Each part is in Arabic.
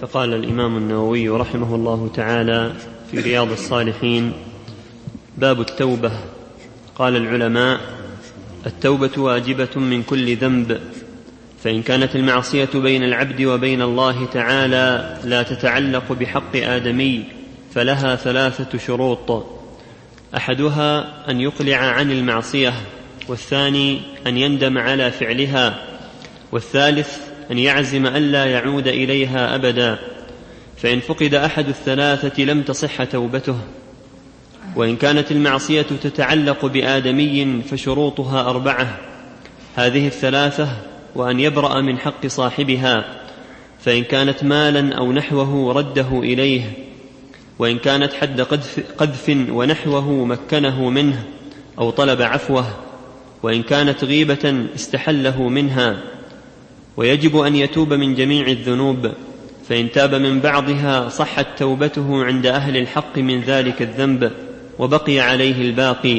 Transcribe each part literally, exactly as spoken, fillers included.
فقال الإمام النووي رحمه الله تعالى في رياض الصالحين: باب التوبة. قال العلماء: التوبة واجبة من كل ذنب، فإن كانت المعصية بين العبد وبين الله تعالى لا تتعلق بحق آدمي فلها ثلاثة شروط: أحدها أن يقلع عن المعصية، والثاني أن يندم على فعلها، والثالث أن يعزم ألا يعود إليها أبدا، فإن فقد أحد الثلاثة لم تصح توبته. وإن كانت المعصية تتعلق بآدمي فشروطها أربعة، هذه الثلاثة: وأن يبرأ من حق صاحبها، فإن كانت مالا أو نحوه رده إليه، وإن كانت حد قذف ونحوه مكنه منه أو طلب عفوه، وإن كانت غيبة استحله منها. ويجب أن يتوب من جميع الذنوب، فإن تاب من بعضها صحت توبته عند أهل الحق من ذلك الذنب وبقي عليه الباقي.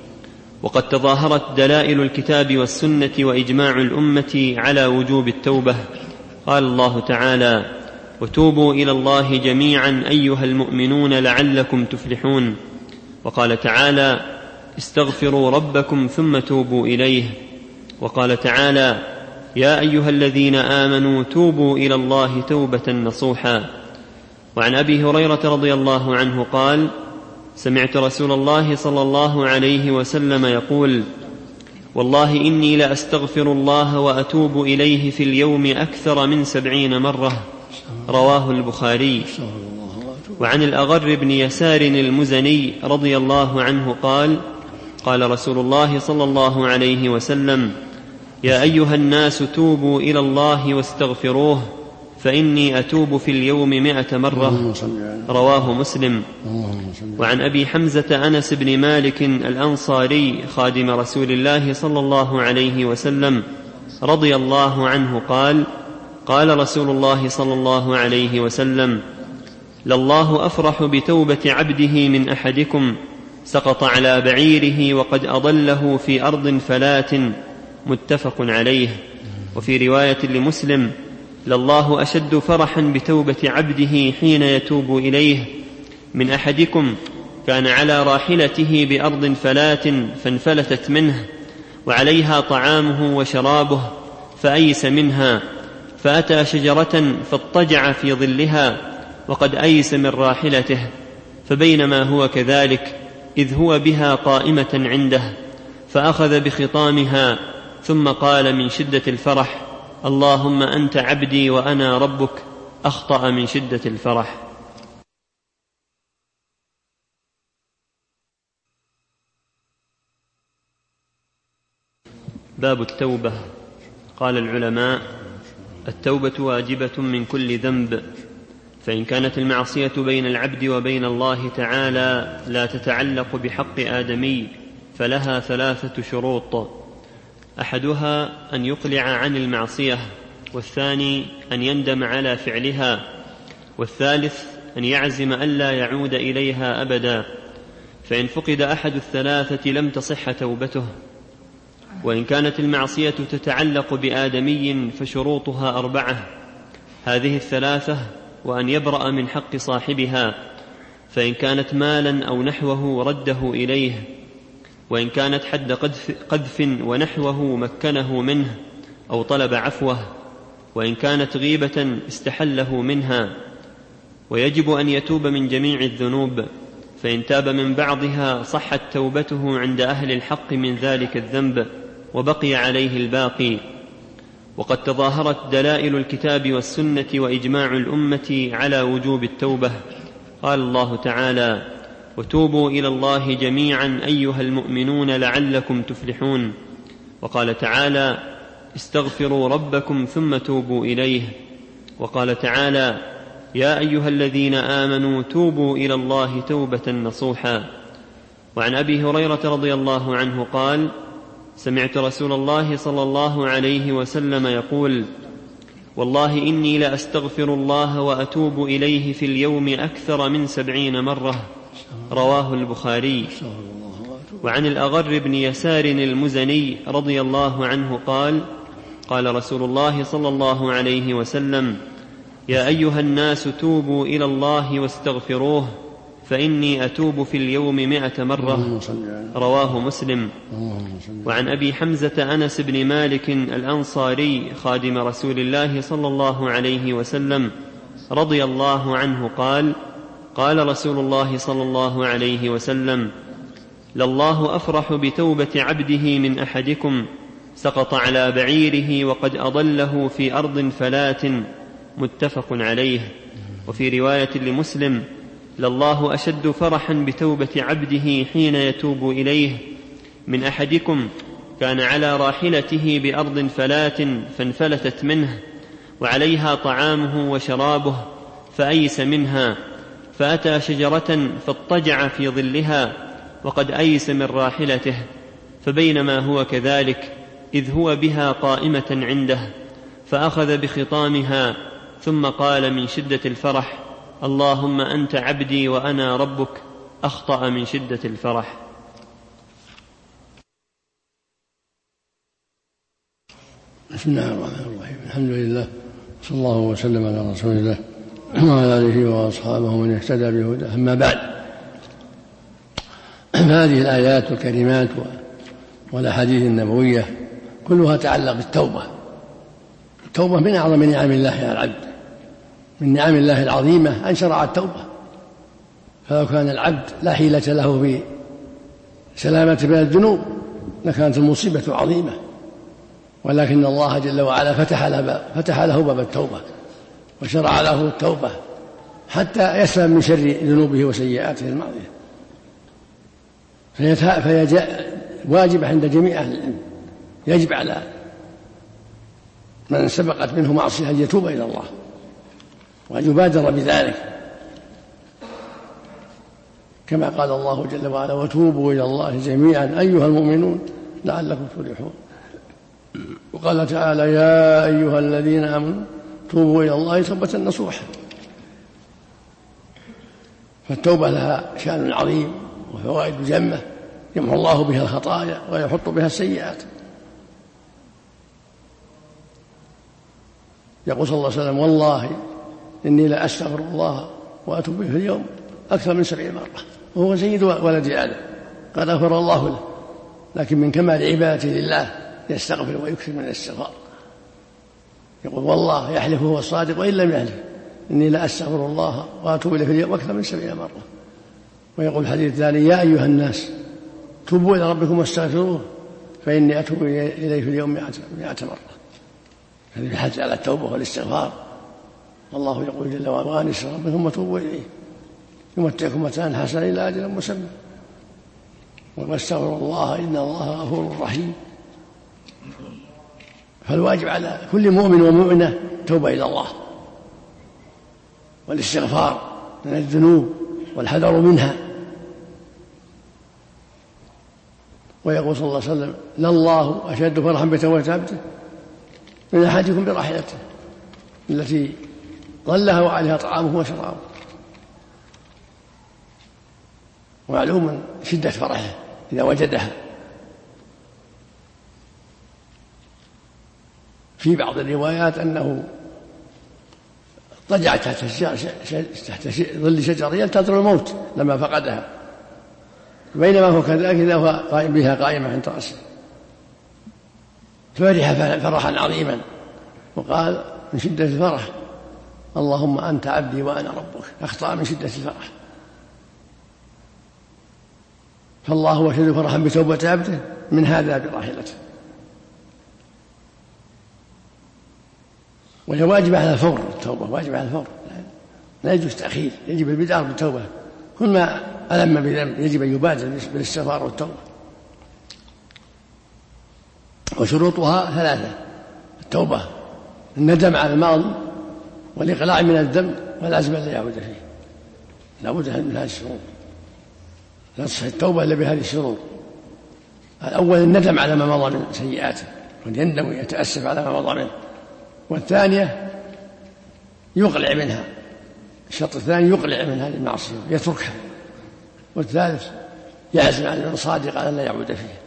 وقد تظاهرت دلائل الكتاب والسنة وإجماع الأمة على وجوب التوبة. قال الله تعالى: وتوبوا إلى الله جميعا أيها المؤمنون لعلكم تفلحون. وقال تعالى: استغفروا ربكم ثم توبوا إليه. وقال تعالى: يا أيها الذين آمنوا توبوا إلى الله توبة نصوحا. وعن أبي هريرة رضي الله عنه قال: سمعت رسول الله صلى الله عليه وسلم يقول: والله إني لأستغفر الله وأتوب إليه في اليوم أكثر من سبعين مرة. رواه البخاري. وعن الأغر بن يسار المزني رضي الله عنه قال: قال رسول الله صلى الله عليه وسلم: يا أيها الناس توبوا إلى الله واستغفروه فإني أتوب في اليوم مئة مرة. رواه مسلم. وعن أبي حمزة أنس بن مالك الأنصاري خادم رسول الله صلى الله عليه وسلم رضي الله عنه قال: قال رسول الله صلى الله عليه وسلم: لله أفرح بتوبة عبده من أحدكم سقط على بعيره وقد أضله في أرض فلات. متفق عليه. وفي رواية لمسلم: لله أشد فرحا بتوبة عبده حين يتوب إليه من أحدكم كان على راحلته بأرض فلات فانفلتت منه وعليها طعامه وشرابه فأيس منها، فأتى شجرة فاضطجع في ظلها وقد أيس من راحلته، فبينما هو كذلك إذ هو بها قائمة عنده، فأخذ بخطامها ثم قال من شدة الفرح: اللهم أنت عبدي وأنا ربك. أخطأ من شدة الفرح. باب التوبة. قال العلماء: التوبة واجبة من كل ذنب، فإن كانت المعصية بين العبد وبين الله تعالى لا تتعلق بحق آدمي فلها ثلاثة شروط: أحدها أن يقلع عن المعصية، والثاني أن يندم على فعلها، والثالث أن يعزم ألا يعود إليها أبدا، فإن فقد أحد الثلاثة لم تصح توبته. وإن كانت المعصية تتعلق بآدمي فشروطها أربعة، هذه الثلاثة: وأن يبرأ من حق صاحبها، فإن كانت مالا أو نحوه رده إليه، وإن كانت حد قذف ونحوه مكنه منه أو طلب عفوه، وإن كانت غيبة استحله منها. ويجب أن يتوب من جميع الذنوب، فإن تاب من بعضها صحت توبته عند أهل الحق من ذلك الذنب وبقي عليه الباقي. وقد تظاهرت دلائل الكتاب والسنة وإجماع الأمة على وجوب التوبة. قال الله تعالى: وتوبوا إلى الله جميعا أيها المؤمنون لعلكم تفلحون. وقال تعالى: استغفروا ربكم ثم توبوا إليه. وقال تعالى: يا أيها الذين آمنوا توبوا إلى الله توبة نصوحا. وعن أبي هريرة رضي الله عنه قال: سمعت رسول الله صلى الله عليه وسلم يقول: والله إني لأستغفر الله وأتوب إليه في اليوم أكثر من سبعين مرة. رواه البخاري. وعن الأغر بن يسار المزني رضي الله عنه قال: قال رسول الله صلى الله عليه وسلم: يا أيها الناس توبوا إلى الله واستغفروه فإني أتوب في اليوم مائة مرة. رواه مسلم. وعن أبي حمزة أنس بن مالك الأنصاري خادم رسول الله صلى الله عليه وسلم رضي الله عنه قال: قال رسول الله صلى الله عليه وسلم: لله أفرح بتوبة عبده من أحدكم سقط على بعيره وقد أضله في أرض فلات. متفق عليه. وفي رواية لمسلم: لله أشد فرحا بتوبة عبده حين يتوب إليه من أحدكم كان على راحلته بأرض فلات فانفلتت منه وعليها طعامه وشرابه فأيس منها فأتى شجرة فاضطجع في ظلها وقد أيس من راحلته، فبينما هو كذلك إذ هو بها قائمة عنده فأخذ بخطامها ثم قال من شدة الفرح: اللهم أنت عبدي وأنا ربك. أخطأ من شدة الفرح. بسم الله الرحمن الرحيم. الحمد لله، صلى الله وسلم على رسول الله وعلى آله وأصحابه من اهتدى بهداه. أما بعد، هذه الآيات الكريمات والأحاديث النبوية كلها تعلق بالتوبة. التوبة من أعظم نعم الله على العبد، من نعم الله العظيمة أن شرع التوبة، فلو كان العبد لا حيلة له في سلامة من الذنوب لكانت المصيبة عظيمة، ولكن الله جل وعلا فتح له, فتح له باب التوبة وشرع له التوبة حتى يسلم من شر ذنوبه وسيئاته الماضية. فهي واجبة عند جميع أهل العلم، يجب على من سبقت منه معصية أن يتوب إلى الله وأن يبادر بذلك، كما قال الله جل وعلا: وتوبوا إلى الله جميعا أيها المؤمنون لعلكم تفلحون. وقال تعالى: يا أيها الذين آمنوا توبوا إلى الله توبة نصوحا. فالتوبة لها شأن عظيم وفوائد جمة يمحو الله بها الخطايا ويحط بها السيئات. يقول صلى الله عليه وسلم: والله إني لأستغفر الله وأتوب به في اليوم أكثر من سبعين مرة، وهو سيد ولد آدم قد غفر الله له، لكن من كمال عبادته لله يستغفر ويكثر من الاستغفار. يقول: والله يحلف هو الصادق وإن لم يحلف إني لأستغفر الله وأتوب إليه في اليوم أكثر من سبعين مرة. ويقول الحديث الثاني: يا أيها الناس توبوا إلى ربكم واستغفروه فإني أتوب إليه في اليوم مائة مرة. هذه الحث على التوبة والاستغفار. الله يقول جل وعلا: وأنس ربكم وتوبوا إليه يمتعكم متاعا حسنا إلى أجل مسمى واستغفروا الله إن الله غفور رحيم. فالواجب على كل مؤمن ومؤمنة توبة إلى الله والاستغفار من الذنوب والحذر منها. ويقول صلى الله عليه وسلم: لله أشد فرحا بتوبة عبده من أحدكم براحلته التي ظلها وعليها طعامه وشرابه. ومعلوم شدة فرحه إذا وجدها. في بعض الروايات أنه اضطجع تحت ظل شجرة ينتظر الموت لما فقدها، بينما هو كذلك إذا هو قائم بها قائمة عند رأسه، فرح فرحا عظيما وقال من شدة الفرح: اللهم أنت عبدي وأنا ربك. أخطأ من شدة الفرح. فالله هو أشد فرحا بتوبة عبده من هذا براحلته. وهي واجبة على الفور، التوبة واجبة على الفور، لا يجوز تأخير، يجب البدار بالتوبة. كل ما ألم بذنب يجب أن يبادر بالاستغفار والتوبة. وشروطها ثلاثة: التوبة، الندم على الماضي، والإقلاع من الذنب، والعزم أن لا يعود فيه. لا بد من هذه الشروط، لا تصح التوبة إلا بهذه الشروط. الأول الندم على ما مضى من سيئاته، ويندم ويتأسف على ما مضى منه. والثانية يقلع منها، الشرط الثاني يقلع من هذه المعصية يتركها. والثالث يعزم على الصادق على لا يعود فيه.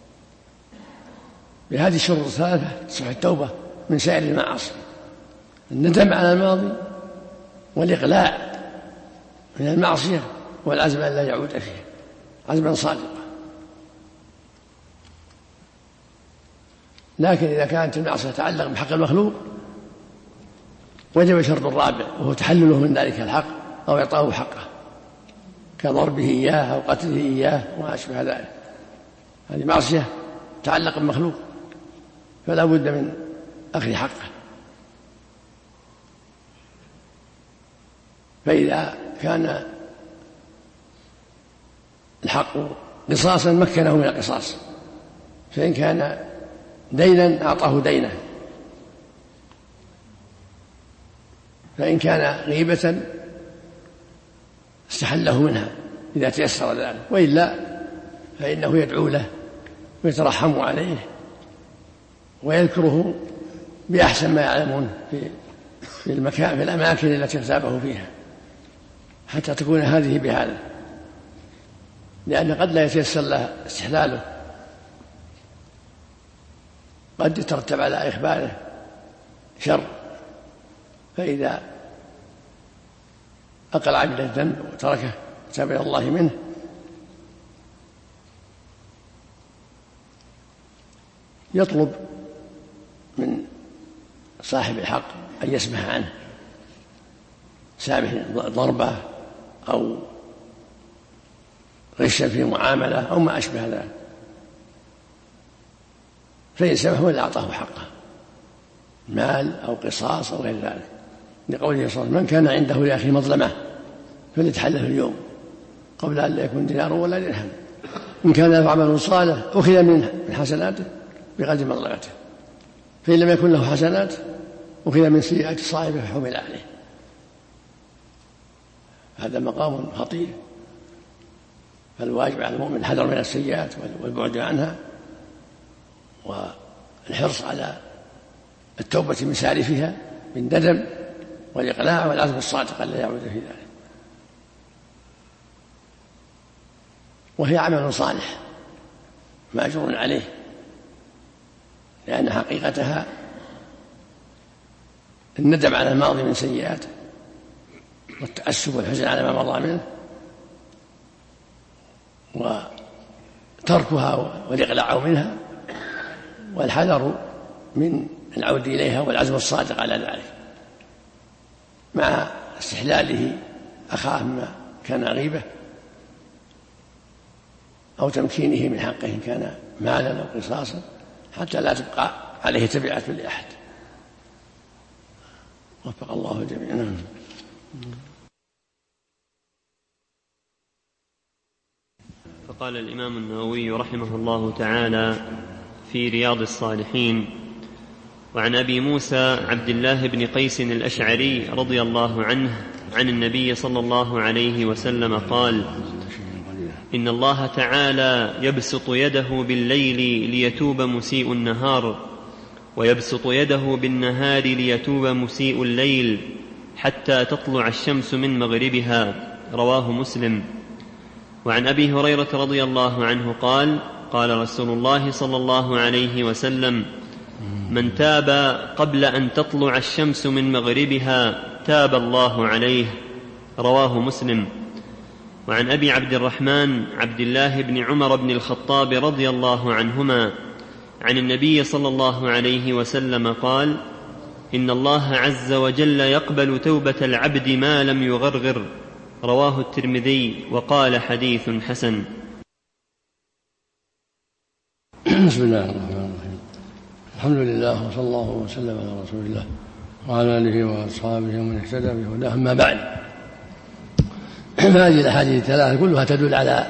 بهذه الشروط الثلاثة تصح التوبة من سائر المعاصي. الندم على الماضي والإقلاع من المعصية والعزم أن لا يعود فيها عزما صادقا. لكن إذا كانت المعصية تتعلق بحق المخلوق وجب الشرط الرابع وهو تحلله من ذلك الحق أو إعطاه حقه كضربه إياه أو قتله إياه وما أشبه ذلك. هذه معصية تتعلق بمخلوق فلا بد من أخذ حقه. فإذا كان الحق قصاصا مكنه من القصاص، فإن كان دينا أعطاه دينه، فإن كان غيبة استحله منها إذا تيسر ذلك، وإلا فإنه يدعو له ويترحم عليه ويذكره بأحسن ما يعلمون في في المكان في الأماكن التي اغتابه فيها حتى تكون هذه بهذا، لأن قد لا يتيسر له استحلاله، قد يترتب على إخباره شر، فإذا أقلع من الذنب وتركه وتاب إلى الله منه يطلب من صاحب الحق أن يسمح عنه، سامح ضربه أو غشا في معاملة أو ما أشبه ذلك، فإن سمح ولا أعطاه حقه مال أو قصاص أو غير ذلك، لقوله صلى الله عليه وسلم: من كان عنده لأخيه مظلمة فليتحلف اليوم قبل أن لا يكون دينار ولا درهم، إن كان له عمل صالح أخذ من حسناته بقدر مظلمته، فإن لم يكن له حسنات أخذ من سيئات صاحبه فحمل عليه. هذا مقام خطير، فالواجب على المؤمن الحذر من السيئات والبعد عنها والحرص على التوبة من سالفها بالندم والإقلاع والعزم الصادق ألا يعود في ذلك. وهي عمل صالح مأجور عليه، لأن حقيقتها الندم على الماضي من سيئاته والتأسف والحزن على ما مضى منه وتركها والإقلاع منها والحذر من العود إليها والعزم الصادق على ذلك، مع استحلاله أخاه ما كان غيبة أو تمكينه من حقه إن كان مالا أو قصاصا حتى لا تبقى عليه تبعة لأحد. وفق الله جميعا. فقال الإمام النووي رحمه الله تعالى في رياض الصالحين: وعن أبي موسى عبد الله بن قيس الأشعري رضي الله عنه عن النبي صلى الله عليه وسلم قال: إن الله تعالى يبسط يده بالليل ليتوب مسيء النهار، ويبسط يده بالنهار ليتوب مسيء الليل حتى تطلع الشمس من مغربها. رواه مسلم. وعن أبي هريرة رضي الله عنه قال: قال رسول الله صلى الله عليه وسلم: من تاب قبل أن تطلع الشمس من مغربها تاب الله عليه. رواه مسلم. وعن أبي عبد الرحمن عبد الله بن عمر بن الخطاب رضي الله عنهما عن النبي صلى الله عليه وسلم قال: إن الله عز وجل يقبل توبة العبد ما لم يغرغر. رواه الترمذي وقال: حديث حسن. بسم الله الرحمن الرحيم. الحمد لله وصلى الله وسلم على رسول الله وعلى آله وأصحابه ومن اهتدى بهداه. أما بعد، فهذه الأحاديث الثلاثة كلها تدل على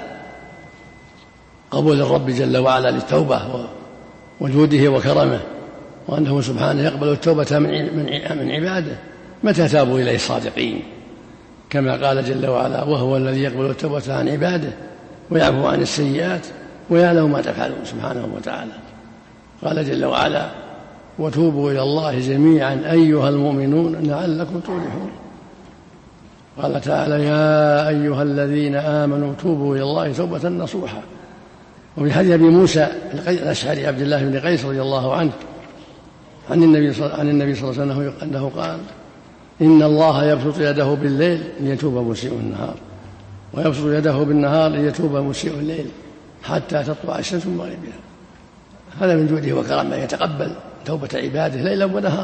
قبول الرب جل وعلا للتوبة وجوده وكرمه، وأنه سبحانه يقبل التوبة من عباده متى تابوا إليه الصادقين، كما قال جل وعلا: وهو الذي يقبل التوبة عن عباده ويعفو عن السيئات ويعلم ما تفعلون سبحانه وتعالى. قال جل وعلا: وتوبوا إلى الله جميعا أيها المؤمنون لعلكم تفلحون. قال تعالى: يا أيها الذين آمنوا توبوا إلى الله توبة نصوحا. وفي حديث أبي موسى الأشعري عبد الله بن قيس رضي الله عنه عن النبي صلى عن النبي صلى الله عليه وسلم أنه قال: إن الله يبسط يده بالليل ليتوب مسيء النهار، ويبسط يده بالنهار ليتوب مسيء الليل حتى تطلع الشمس من مغربها. هذا من جوده وكرمه، يتقبل توبة عباده ليلا ونهارا،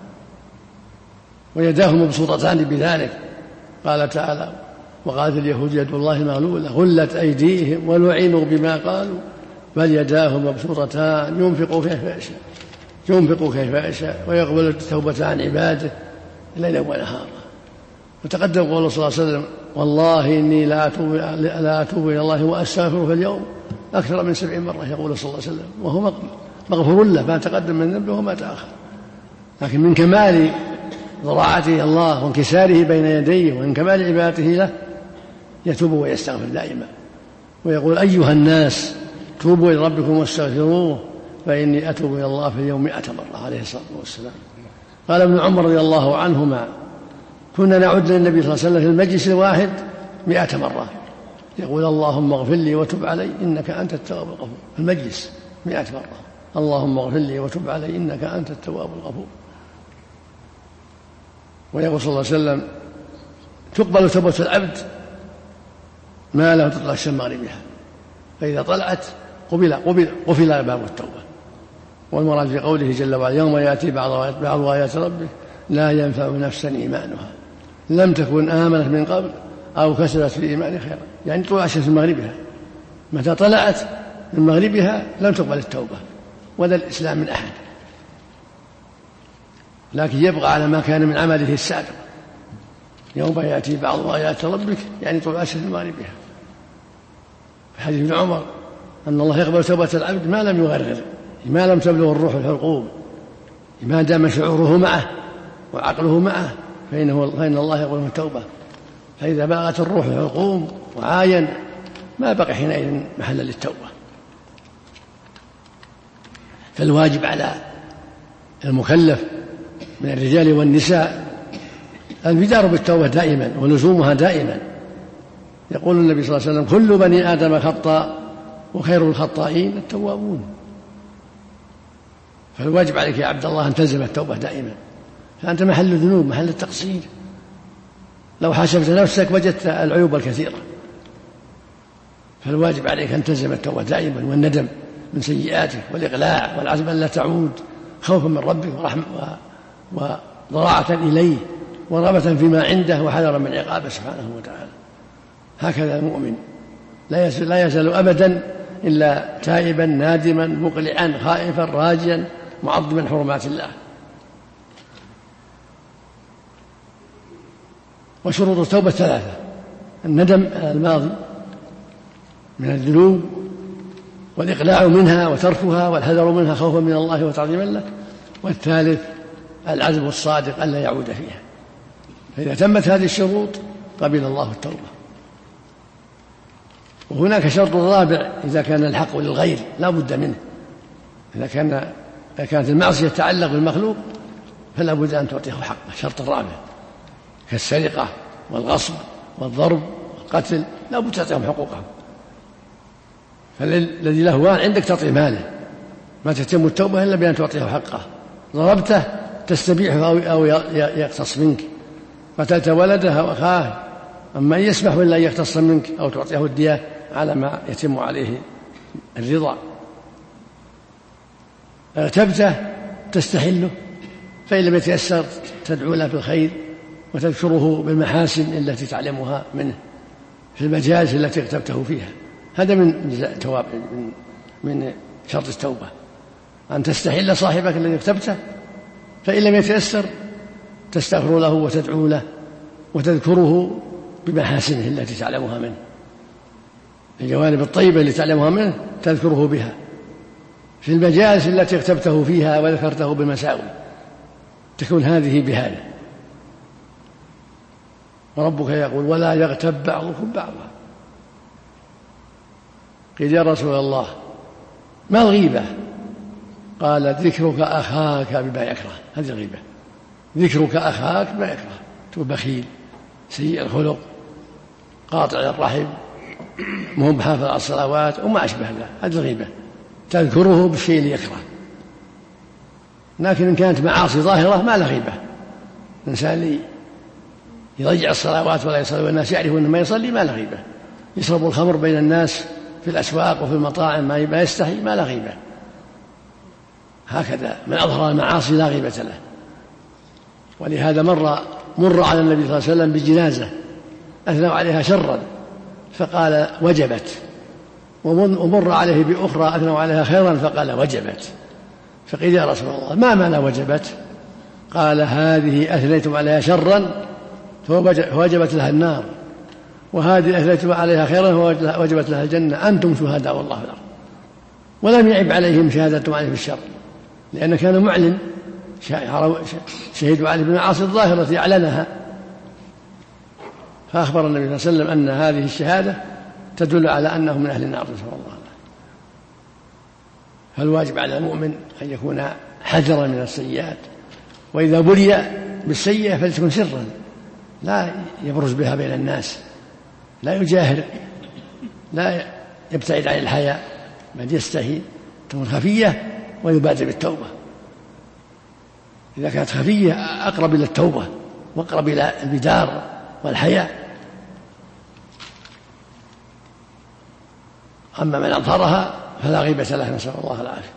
ويداه مبسوطتان بذلك. قال تعالى: وقالت اليهود يد الله مغلولة غلت أيديهم ولعنوا بما قالوا بل يداه مبسوطتان ينفق كيف يشاء ينفق كيف يشاء ويقبل التوبة عن عباده ليلا ونهارا. وتقدم قوله صلى الله عليه وسلم: والله إني لا أتوب, لا أتوب إلى الله وأستغفره في اليوم أكثر من سبعين مرة، يقول صلى الله عليه وسلم، وهو مغفور له ما تقدم من ذنبه وما تأخر. لكن من كمال ضراعته الله وانكساره بين يديه ومن كمال عبادته له يتوب ويستغفر دائما، ويقول: أيها الناس توبوا إلى ربكم واستغفروه فإني أتوب إلى الله في اليوم مئة مرة عليه الصلاة والسلام. قال ابن عمر رضي الله عنهما: كنا نعد للنبي صلى الله عليه وسلم في المجلس الواحد مئة مرة يقول: اللهم اغفر لي وتب علي إنك أنت التواب الغفور. في المجلس مئة مرة: اللهم اغفر لي وتب علي إنك أنت التواب الغفور. ويقول صلى الله عليه وسلم: تقبل توبة العبد ما له تطلع الشمس مغربها، فإذا طلعت قبل قبل قفل باب التوبة. والمراد في قوله جل وعلا: يوم يأتي بعض آيات ربك لا ينفع نفسا إيمانها لم تكن آمنت من قبل أو كسبت في إيمان خيرا، يعني طلع الشمس من مغربها، متى طلعت من مغربها لم تقبل التوبة ولا الإسلام من أحد، لكن يبقى على ما كان من عمله السابق. يوم يأتي بعض آيات ربك يعني طلع الشمس من مغربها. في حديث ابن عمر أن الله يقبل توبة العبد ما لم يغرر، ما لم تبلغ الروح الحلقوم، ما دام شعوره معه وعقله معه فإنه فإن الله يقبل التوبة. فإذا بلغت الروح الحلقوم وعاين ما بقي حينئذ محل للتوبة. فالواجب على المكلف من الرجال والنساء البدار بالتوبة دائما ولزومها دائما. يقول النبي صلى الله عليه وسلم: كل بني آدم خطاء وخير الخطائين التوابون. فالواجب عليك يا عبد الله أن تلزم التوبة دائما، فأنت محل الذنوب محل التقصير. لو حاسبت نفسك وجدت العيوب الكثيرة، فالواجب عليك أن تلزم التوبة دائما والندم من سيئاتك والإقلاع والعزم أن لا تعود، خوفا من ربك ورحمة وضراعة إليه ورغبة فيما عنده وحذرا من عقابه سبحانه وتعالى. هكذا المؤمن لا يزال, لا يزال أبدا إلا تائبا نادما مقلعا خائفا راجيا معظما حرمات الله. وشروط التوبة ثلاثة: الندم على الماضي من الذنوب والإقلاع منها وتركها والحذر منها خوفا من الله وتعظيما له، والثالث العزم الصادق ألا يعود فيها. فإذا تمت هذه الشروط قبل الله التوبة. وهناك شرط رابع إذا كان الحق للغير لا بد منه. إذا كان إذا كانت المعصية تتعلق بالمخلوق فلا بد أن تعطيه حقه. الشرط الرابع كالسرقة والغصب والضرب والقتل لا بد تعطيهم حقوقهم. فالذي له مال عندك تعطيه ماله، ما تتم التوبة إلا بأن تعطيه حقه. ضربته تستبيحه أو يقتص منك، قتلت ولده أو أخاه، أما يسمح ولا يقتص منك أو تعطيه الدية على ما يتم عليه الرضا. اغتبته تستحله، فإن لم يتيسر تدعو له بالخير وتذكره بالمحاسن التي تعلمها منه في المجالس التي اغتبته فيها. هذا من جزاء التواب، من, من شرط التوبة أن تستحل صاحبك الذي اغتبته، فإن لم يتيسر تستغفر له وتدعو له وتذكره بمحاسنه التي تعلمها منه، الجوانب الطيبة التي تعلمها منه تذكره بها في المجالس التي اغتبته فيها وذكرته بالمساوي، تكون هذه بهذا. وربك يقول: ولا يغتب بعضكم بعضا. قيل: يا رسول الله ما الغيبة؟ قال: ذكرك أخاك بما يكره. هذه الغيبة، ذكرك أخاك بما يكره، تكون بخيل سيء الخلق قاطع الرحم مو بحافظ على الصلوات وما أشبه ذلك، هذه الغيبة، تذكره بالشيء اللي يكره. لكن إن كانت معاصي ظاهرة ما لا غيبة. الإنسان يضيع الصلوات ولا يصلي والناس يعرفون أنه ما يصلي ما لا غيبة، يشرب الخمر بين الناس في الأسواق وفي المطاعم ما يستحي ما لا غيبة. هكذا من أظهر المعاصي لا غيبة له. ولهذا مر مر على النبي صلى الله عليه وسلم بجنازة أثنوا عليها شرا فقال وجبت، ومر عليه بأخرى أثنوا عليها خيرا فقال وجبت. فقيل يا رسول الله ما معنى وجبت؟ قال هذه أثنيتم عليها شرا فوجبت لها النار، وهذه أثنيتم عليها خيرا فوجبت لها الجنة، أنتم شهداء الله في الأرض. ولم يعب عليهم شهادتهم عليه بالشر، لأن كان معلن شهدوا عليه بالمعاصي الظاهرة أعلنها. فأخبر النبي صلى الله عليه وسلم أن هذه الشهادة تدل على أنه من أهل النار نسأل الله عنه. فالواجب على المؤمن أن يكون حذرا من السيئات، وإذا بلي بالسيئة فلتكن سرا لا يبرز بها بين الناس، لا يجاهر، لا يبتعد عن الحياء، بل يستحي، تكون خفية ويبادر بالتوبة. إذا كانت خفية أقرب إلى التوبة وأقرب إلى البدار والحياء. أما من أظهرها فلا غيبة له نسأل الله العافية.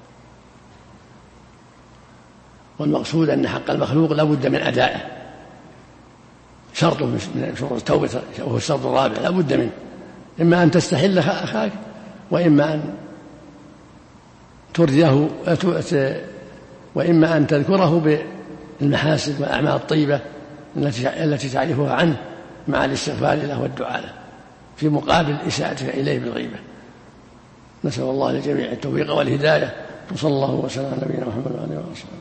والمقصود أن حق المخلوق لا بد من أدائه، شرط من شروط التوبة وهو الشرط الرابع لا بد منه، إما أن تستحل أخاك وإما أن ترجيه وإما أن تذكره بالمحاسن والأعمال الطيبة التي تعرفها عنه مع الاستغفار له والدعاء له في مقابل إساءتك إليه بالغيبة. نسأل الله للجميع التوفيق والهداية، وصلى الله وسلم على نبينا محمد وعلى آله وصحبه.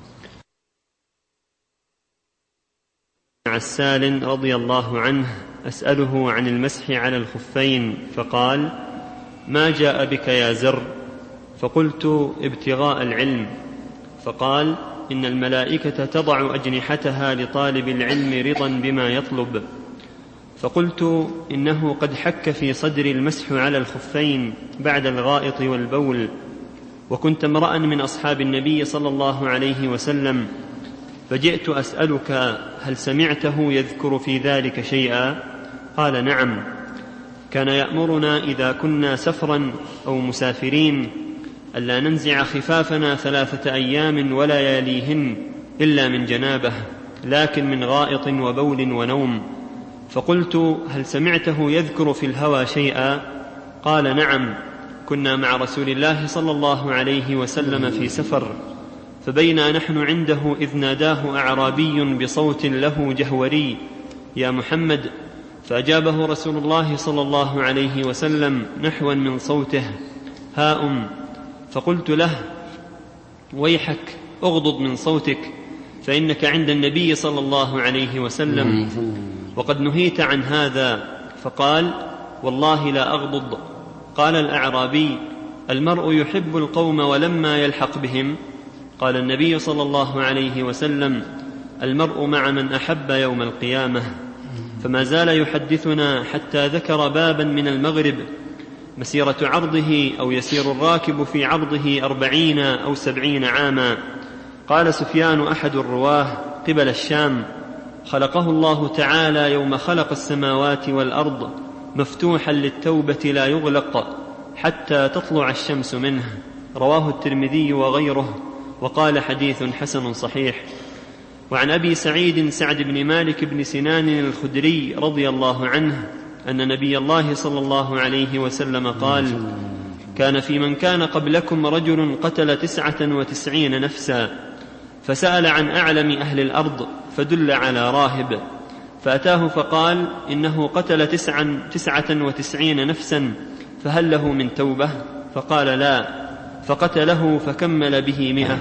عسال رضي الله عنه أسأله عن المسح على الخفين، فقال ما جاء بك يا زر؟ فقلت ابتغاء العلم. فقال إن الملائكة تضع أجنحتها لطالب العلم رضا بما يطلب. فقلت إنه قد حك في صدر المسح على الخفين بعد الغائط والبول، وكنت امرأ من أصحاب النبي صلى الله عليه وسلم، فجئت أسألك هل سمعته يذكر في ذلك شيئا؟ قال نعم، كان يأمرنا إذا كنا سفرا أو مسافرين ألا ننزع خفافنا ثلاثة أيام ولا يليهن إلا من جنابه، لكن من غائط وبول ونوم. فقلت هل سمعته يذكر في الهوى شيئا؟ قال نعم، كنا مع رسول الله صلى الله عليه وسلم في سفر، فبينا نحن عنده إذ ناداه أعرابي بصوت له جهوري يا محمد، فأجابه رسول الله صلى الله عليه وسلم نحوا من صوته ها أم. فقلت له ويحك اغضض من صوتك فإنك عند النبي صلى الله عليه وسلم وقد نهيت عن هذا. فقال والله لا أغضض. قال الأعرابي المرء يحب القوم ولما يلحق بهم؟ قال النبي صلى الله عليه وسلم المرء مع من أحب يوم القيامة. فما زال يحدثنا حتى ذكر بابا من المغرب مسيرة عرضه أو يسير الراكب في عرضه أربعين أو سبعين عاما. قال سفيان أحد الرواه قبل الشام، خلقه الله تعالى يوم خلق السماوات والأرض مفتوحا للتوبة لا يغلق حتى تطلع الشمس منه. رواه الترمذي وغيره، وقال حديث حسن صحيح. وعن أبي سعيد سعد بن مالك بن سنان الخدري رضي الله عنه أن نبي الله صلى الله عليه وسلم قال كان في من كان قبلكم رجل قتل تسعة وتسعين نفسا، فسأل عن أعلم أهل الأرض فدل على راهب، فأتاه فقال إنه قتل تسعا تسعة وتسعين نفسا فهل له من توبة؟ فقال لا، فقتله فكمل به مئة.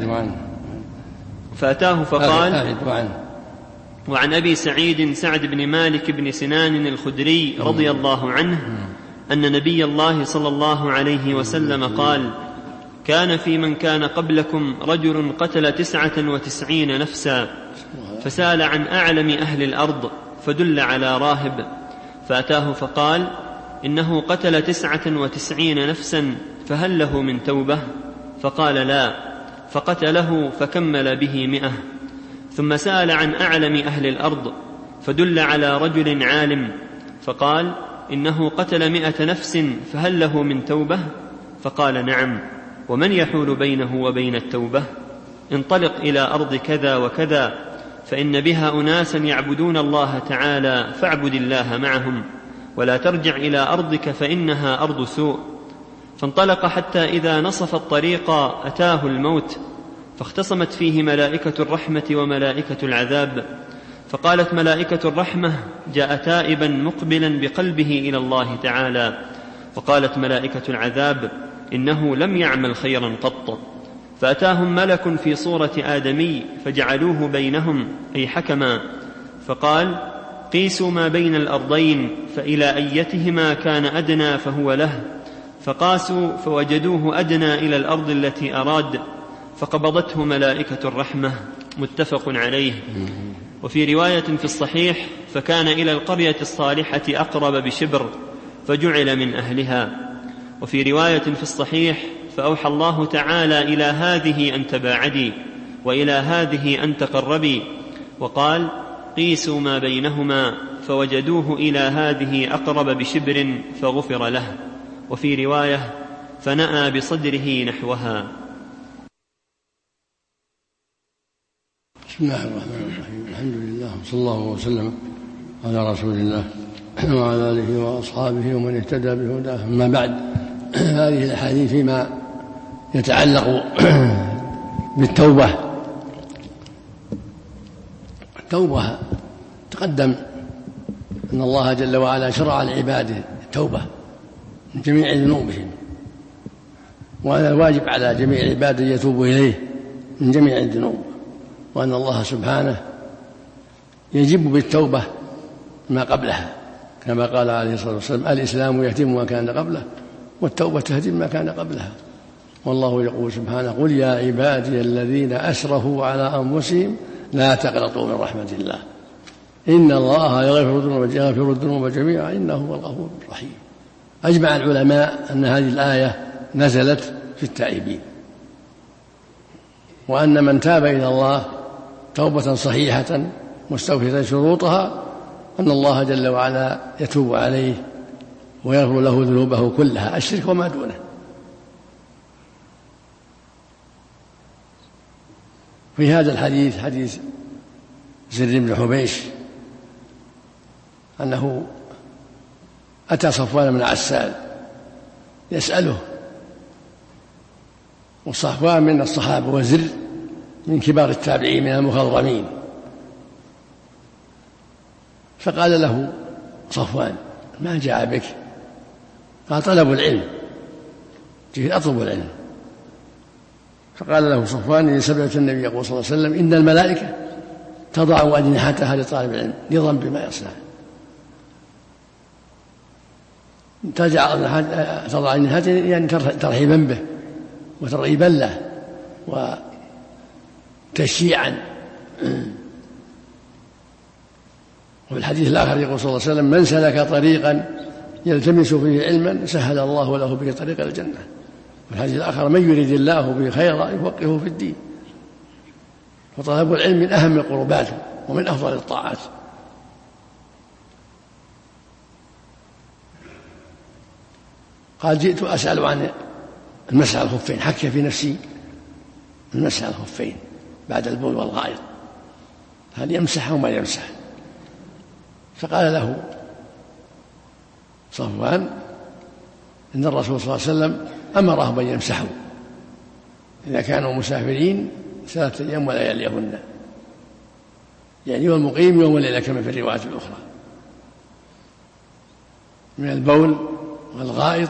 فأتاه فقال وعن أبي سعيد سعد بن مالك بن سنان الخدري رضي الله عنه أن نبي الله صلى الله عليه وسلم قال كان في من كان قبلكم رجل قتل تسعة وتسعين نفسا، فسأل عن أعلم أهل الأرض فدل على راهب، فأتاه فقال إنه قتل تسعة وتسعين نفسا فهل له من توبة؟ فقال لا، فقتله فكمل به مئة. ثم سأل عن أعلم أهل الأرض فدل على رجل عالم فقال إنه قتل مئة نفس فهل له من توبة؟ فقال نعم. ومن يحول بينه وبين التوبة؟ انطلق إلى أرض كذا وكذا فإن بها أناسا يعبدون الله تعالى فاعبد الله معهم، ولا ترجع إلى أرضك فإنها أرض سوء. فانطلق حتى إذا نصف الطريق أتاه الموت، فاختصمت فيه ملائكة الرحمة وملائكة العذاب، فقالت ملائكة الرحمة جاء تائبا مقبلا بقلبه إلى الله تعالى، وقالت ملائكة العذاب إنه لم يعمل خيرا قط. فأتاهم ملك في صورة آدمي فجعلوه بينهم أي حكما، فقال قيسوا ما بين الأرضين فإلى أيتهما كان أدنى فهو له، فقاسوا فوجدوه أدنى إلى الأرض التي أراد، فقبضته ملائكة الرحمة. متفق عليه. وفي رواية في الصحيح فكان إلى القرية الصالحة أقرب بشبر فجعل من أهلها. وفي رواية في الصحيح فأوحى الله تعالى إلى هذه أن تباعدي وإلى هذه أن تقربي، وقال قيسوا ما بينهما فوجدوه إلى هذه أقرب بشبر فغفر له. وفي رواية فنأى بصدره نحوها. بسم الله الرحمن الرحيم. الحمد لله وصلى الله وسلم على رسول الله وعلى آله وأصحابه ومن اهتدى بهداه. أما بعد، هذه الأحاديث فيما يتعلق بالتوبة. التوبة تقدم أن الله جل وعلا شرع لعباده التوبة من جميع ذنوبهم، وهذا الواجب على جميع العباد أن يتوبوا إليه من جميع الذنوب، وأن الله سبحانه يجب بالتوبة ما قبلها، كما قال عليه الصلاة والسلام الإسلام يهدم ما كان قبله والتوبة تهدم ما كان قبلها. والله يقول سبحانه قل يا عبادي الذين أسرفوا على أنفسهم لا تقنطوا من رحمة الله إن الله يغفر الذنوب جميعا إنه هو الغفور الرحيم. أجمع العلماء أن هذه الآية نزلت في التائبين، وأن من تاب إلى الله توبة صحيحة مستوفية شروطها أن الله جل وعلا يتوب عليه ويغفر له ذنوبه كلها الشرك وما دونه. في هذا الحديث حديث زر بن حبيش أنه أتى صفوان بن عسال يسأله، وصفوان من الصحابة وزر من كبار التابعين من المخضرمين، فقال له صفوان ما جاء بك؟ قال طلب العلم، جئت أطلب العلم. فقال له صفوان إني سمعت النبي يقول صلى الله عليه وسلم إن الملائكة تضع أجنحتها لطالب العلم لضم بما يصنع. تضع أجنحتها يعني ترحيبا به وترغيبا له وتشييعا. وفي الحديث الآخر يقول صلى الله عليه وسلم من سلك طريقا يلتمس فيه علما سهل الله له به طريق الجنة. وفي الحديث الآخر من يريد الله به خيرا يفقهه في الدين. وطلب العلم من أهم القربات ومن أفضل الطاعات. قال جئت أسأل عن المسح على الخفين، حكي في نفسي المسح على الخفين بعد البول والغائط هل يمسح أو ما يمسح؟ فقال له صفوان إن الرسول صلى الله عليه وسلم أمرهم أن يمسحوا إذا كانوا مسافرين ثلاثة أيام ولياليهن، يعني والمقيم يوم وليلة كما في الرواية الأخرى، من البول والغائط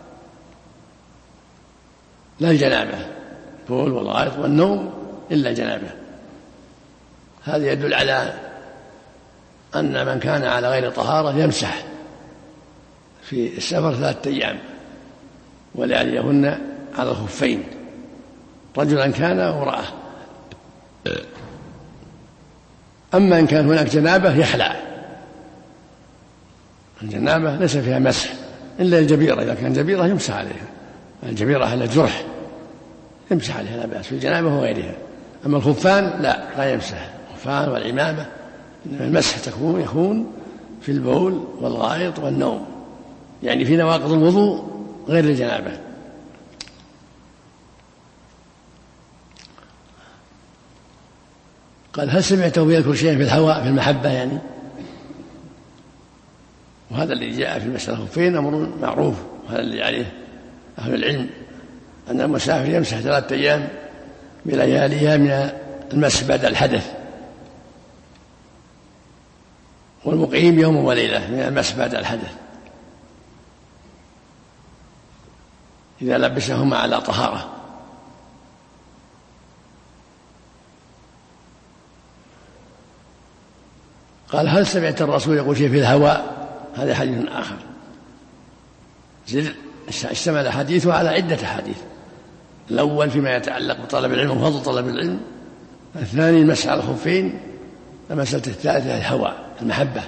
لا الجنابة، البول والغائط والنوم إلا الجنابة. هذا يدل على أن من كان على غير طهارة يمسح في السفر ثلاثة أيام ولياليهن على الخفين، رجلا كان أو امرأة. أما إن كان هناك جنابة يحلى، الجنابة ليس فيها مسح إلا الجبيرة، إذا كان جبيرة يمسح عليها، الجبيرة على الجرح يمسح عليها لا بأس في الجنابة وغيرها. أما الخفان لا لا يمسح الخفان والعمامة، إنما المسح تكون يكون في البول والغائط والنوم، يعني في نواقض الوضوء غير الجنابة. قال هل سمعته يذكر شيئا في الهواء في المحبة يعني؟ وهذا اللي جاء في المسألة الخفين أمر معروف، وهذا اللي عليه أهل العلم، أن المسافر يمسح ثلاثة أيام بلياليها من المسح بعد الحدث، والمقيم يوم وليلة من المسح بعد الحدث إذا لبسهما على طهارة. قال هل سمعت الرسول يقول شيء في الهواء؟ هذا حديث آخر اشتمل حديثه على عدة حديث، الأول فيما يتعلق بطلب العلم وفضل طلب العلم، الثاني المسح على الخفين، المسألة الثالثة الهوى المحبة،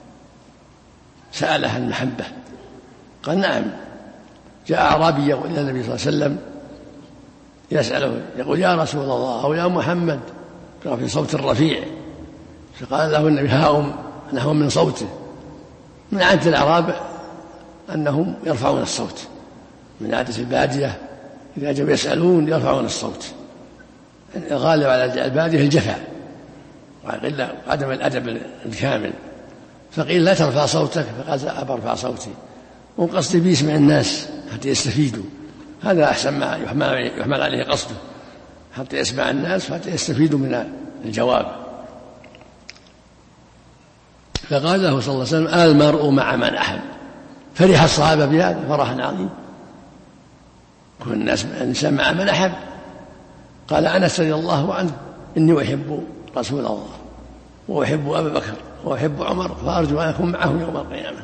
سأله عن المحبة قال نعم. جاء أعرابي إلى النبي صلى الله عليه وسلم يسأله يقول يا رسول الله أو يا محمد في صوت رفيع، فقال له النبي هاهم نحو من صوته. من عادة الأعراب أنهم يرفعون الصوت، من عادة البادية إذا جاءوا يسألون يرفعون الصوت، الغالب على البادية الجفاء وعدم الأدب الكامل، فقيل لا ترفع صوتك، فقال أبى أرفع صوتي، وقصدي بيسمع الناس حتى يستفيدوا، هذا أحسن ما يحمل عليه قصده، حتى يسمع الناس حتى يستفيدوا من الجواب. فقال له صلى الله عليه وسلم المرء مع من أحب، فرح الصحابة بهذا فرحا عظيما، كل الناس الإنسان مع من أحب. قال أنس رضي الله عنه إني أحب رسول الله وأحب أبا بكر وأحب عمر فأرجو أن أكون معه يوم القيامة.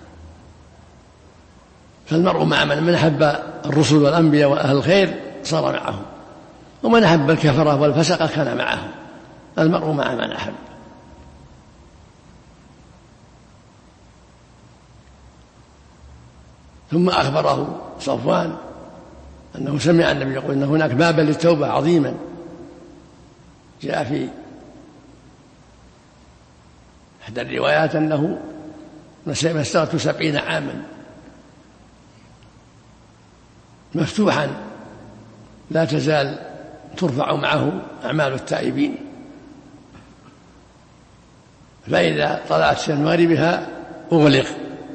فالمرء مع من من أحب الرسل والأنبياء وأهل الخير صار معهم، ومن أحب الكفرة والفسقة كان معهم. المرء مع من أحب. ثم أخبره صفوان أنه سمع النبي يقول أن هناك بابا للتوبة عظيما، جاء في إحدى الروايات أنه مسيرته سبعين عاما مفتوحا لا تزال ترفع معه أعمال التائبين، فإذا طلعت شمس مغربها أغلق.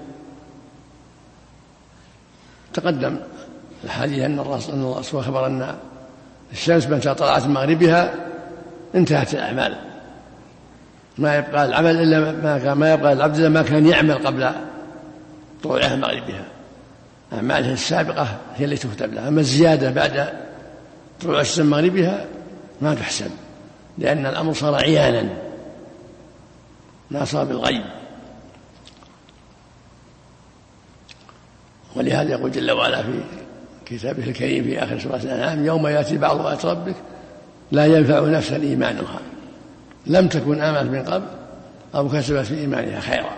تقدم الحديث أن الرسول أخبر أن الشمس متى طلعت مغربها انتهت الأعمال، ما يبقى العمل إلا ما كان ما يبقى العبد إلا ما كان يعمل قبل طلوعها مغربها، أعماله السابقة هي التي تكتب لها، أما الزيادة بعد طلوع الشمس مغربها ما تحسب، لأن الأمر صار عيانا ما صار بالغيب. ولهذا يقول جل وعلا في كتابه الكريم في آخر سورة الأنعام يوم يأتي بعض آيات ربك لا ينفع نفسا إيمانها لم تكن آمنت من قبل أو كسبت في إيمانها خيرا.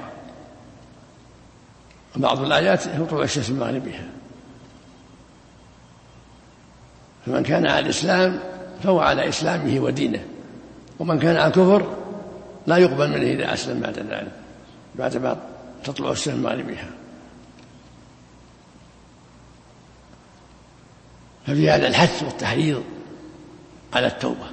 وبعض الآيات هو طلوع الشمس من مغربها، فمن كان على الإسلام فهو على إسلامه ودينه، ومن كان على الكفر لا يقبل منه إذا أسلم بعد ذلك بعد ما تطلع الشمس من مغربها. ففي هذا الحث والتحريض على التوبة،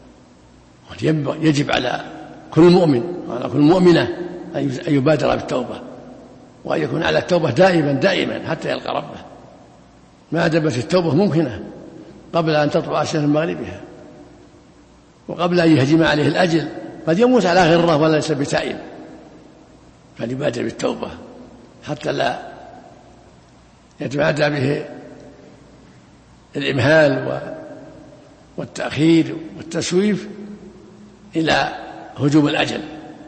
يجب على كل مؤمن وعلى كل مؤمنة أن يبادر بالتوبة، وأن يكون على التوبة دائما دائما حتى يلقى ربه، ما دامت التوبة ممكنة قبل أن تطلع الشمس من مغربها وقبل أن يهجم عليه الأجل، قد يموت على غره ولا ليس بتائب، فليبادر بالتوبة حتى لا يتمادى به الإمهال والتأخير والتسويف إلى هجوم الأجل.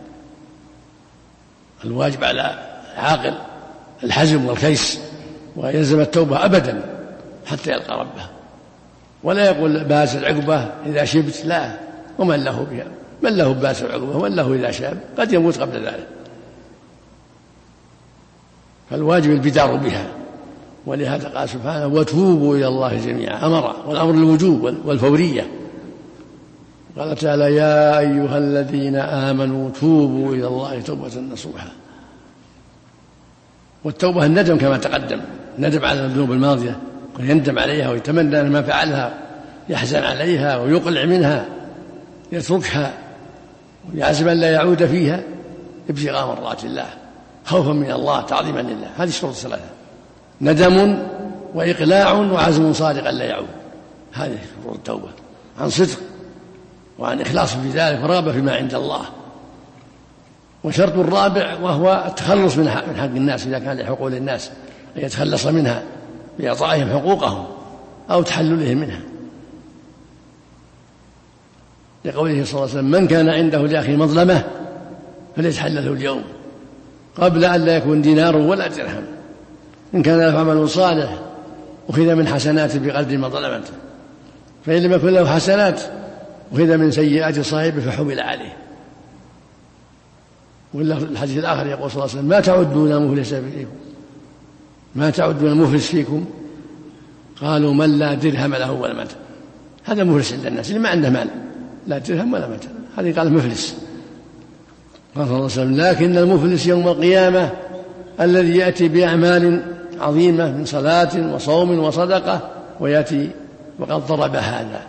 الواجب على العاقل الحزم والكيس ويلزم التوبة أبدا حتى يلقى ربه، ولا يقول باس العقبة إذا شبت، لا، ومن له بها من له باس العقبة ومن له إذا شاب قد يموت قبل ذلك. فالواجب البدار بها ولهذا قال سبحانه وتوبوا إلى الله جميعا، أمر، والأمر الوجوب والفورية. قال تعالى يا أيها الذين آمنوا توبوا إلى الله توبة نصوحا. والتوبة الندم كما تقدم، ندم على الذنوب الماضية ويندم عليها ويتمنى أن ما فعلها، يحزن عليها ويقلع منها، يتركها ويعزم أن لا يعود فيها ابتغاء مرضات الله، خوفا من الله، تعظيما لله. هذه الشروط الثلاثة: ندم وإقلاع وعزم صادق أن لا يعود. هذه شروط التوبة، عن صدق وعن إخلاص في ذلك ورغبة فيما عند الله. وشرط الرابع وهو التخلص من حق الناس إذا كان لحقوق الناس، أن يتخلص منها بإعطائهم حقوقهم أو تحللهم منها، لقوله صلى الله عليه وسلم من كان عنده لأخيه مظلمة فليتحلله اليوم قبل أن لا يكون دينار ولا درهم، إن كان له عمل صالح أخذ من حسناته بقدر ما ظلمته، فإن لم يكن له حسنات أخذ من سيئات صاحبه فحمل عليه. والحديث الآخر يقول صلى الله عليه وسلم ما تعدون مفلسا فيكم، ما تعدون مفلس فيكم؟ قالوا من لا درهم له ولا متى. هذا مفلس عند الناس اللي ما عنده مال، لا درهم ولا متى، هذه قال مفلس. قال صلى الله عليه وسلم لكن المفلس يوم القيامة الذي يأتي بأعمال عظيمة من صلاة وصوم وصدقة ويأتي وقد ضرب هذا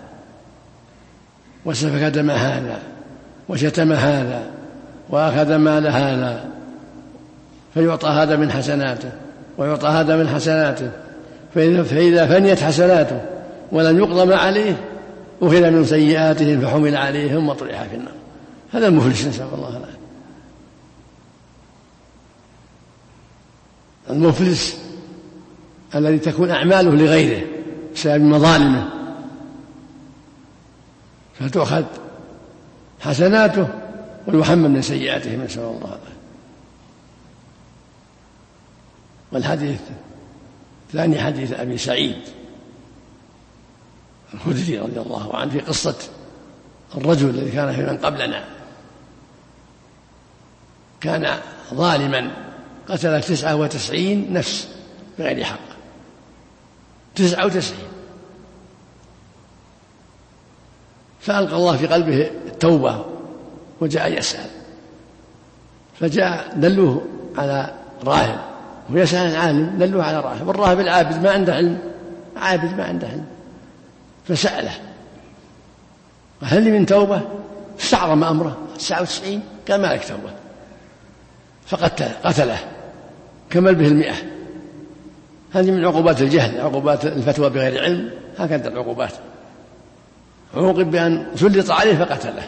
وسفك دم هذا وشتم هذا وأخذ مال هذا، فيعطى هذا من حسناته ويعطى هذا من حسناته، فإذا فنيت حسناته ولم يقضم عليه أخذ من سيئاتهم فحمل عليهم وطرح في النار. هذا المفلس نسأل الله العافية. المفلس الذي تكون أعماله لغيره بسبب مظالمه فتؤخذ حسناته ويحمل من سيئاته نسأل الله العافية. والحديث ثاني حديث أبي سعيد الخدري رضي الله عنه في قصة الرجل الذي كان في من قبلنا، كان ظالما قتل تسعة وتسعين نفس بغير حق، تسعة وتسعين، فألقى الله في قلبه التوبة وجاء يسأل، فجاء دلوه على راهب ويسأل عن عالم، دلوه على راهب، والراهب العابد ما عنده علم، عابد ما عنده علم، فسأله هل لي من توبة؟ استعظم أمره، تسعة وتسعين قال ما لك توبة، فقتله كمل به المئة. هذه من عقوبات الجهل، عقوبات الفتوى بغير علم، هكذا العقوبات. عوقب بأن سلط عليه فقتله.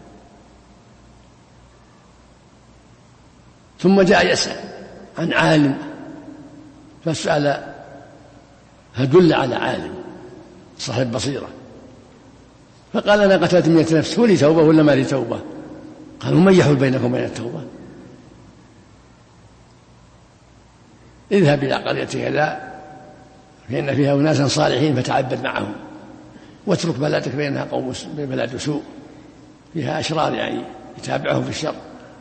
ثم جاء يسأل عن عالم، فسأل هدل على عالم صاحب بصيرة، فقال أنا قتلت مئة نفس، هو لي توبة ولا ما لي توبة؟ قالوا من يحول بينكم وبين التوبة؟ اذهب إلى قرية كذا فإن فيها أناسا صالحين فتعبد معهم، واترك بلدك بينها قوم بلد سوء فيها أشرار يعني يتابعهم في الشر.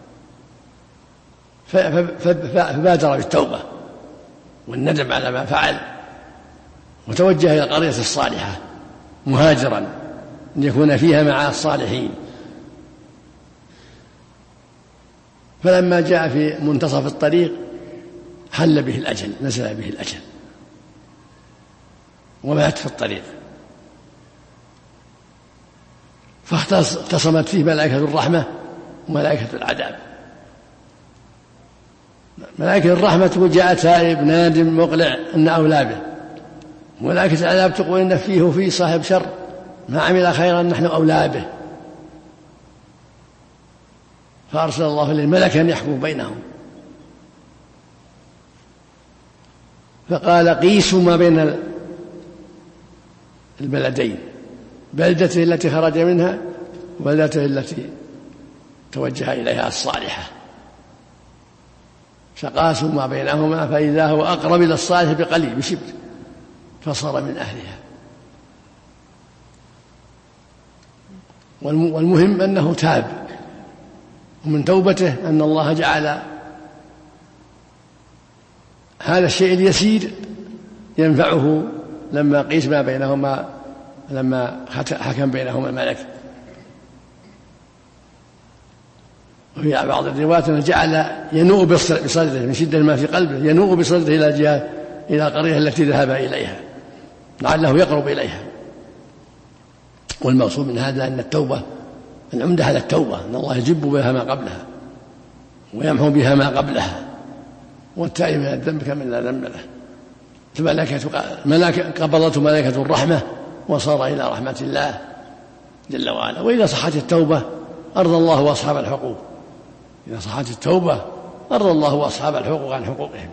فبادر بالتوبة والندم على ما فعل، وتوجه إلى القرية الصالحة مهاجرا أن يكون فيها مع الصالحين. فلما جاء في منتصف الطريق حل به الأجل، نزل به الأجل ومات في الطريق، فاختصمت فيه ملائكة الرحمة وملائكة العذاب. ملائكة الرحمة تقول جاء تائب نادم مقلع أن أولى به، وملائكة العذاب تقول إن فيه وفيه صاحب شر ما عمل خيرا نحن أولى به. فأرسل الله إليه ملكا يحكم بينهم، فقال قيسوا ما بين البلدين، بلدته التي خرج منها وبلدته التي توجه إليها الصالحة، فقاسوا ما بينهما فإذا هو أقرب إلى الصالح بقليل بشبر، فصار من أهلها. والمهم أنه تاب، ومن توبته أن الله جعل هذا الشيء اليسير ينفعه لما قيس ما بينهما لما حكم بينهما الملك. وفي بعض الروايات أنه جعل ينوء بصدره من شدة ما في قلبه، ينوء بصدره إلى جهة إلى القرية التي ذهب إليها لعله يقرب إليها. والمقصود من هذا أن التوبة العمدة على التوبة، أن الله يجب بها ما قبلها ويمحو بها ما قبلها، والتائب من الذنب كمن لا ذنب له. ملائكة قبضته ملائكة الرحمة وصار إلى رحمة الله جل وعلا. وإذا صحت التوبة أرضى الله وأصحاب الحقوق، إذا صحت التوبة أرضى الله وأصحاب الحقوق عن حقوقهم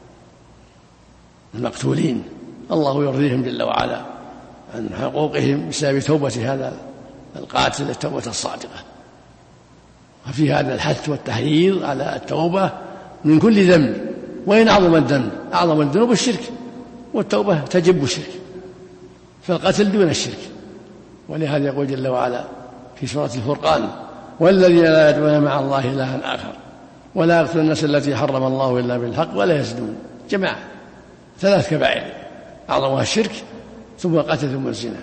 المقتولين، الله يرضيهم جل وعلا عن حقوقهم بسبب توبة هذا القاتل التوبة الصادقة. وفي هذا الحث والتحريض على التوبة من كل ذنب، وإن عظم الذنب، أعظم الذنوب الشرك، والتوبة تجب الشرك، فالقتل دون الشرك. ولهذا يقول جل وعلا في سورة الفرقان: والذين لا يدعون مع الله إلها آخر ولا يقتلون النفس التي حرم الله إلا بالحق ولا يزنون. جماعة ثلاث كبائر أعظمها الشرك ثم القتل ثم الزنا.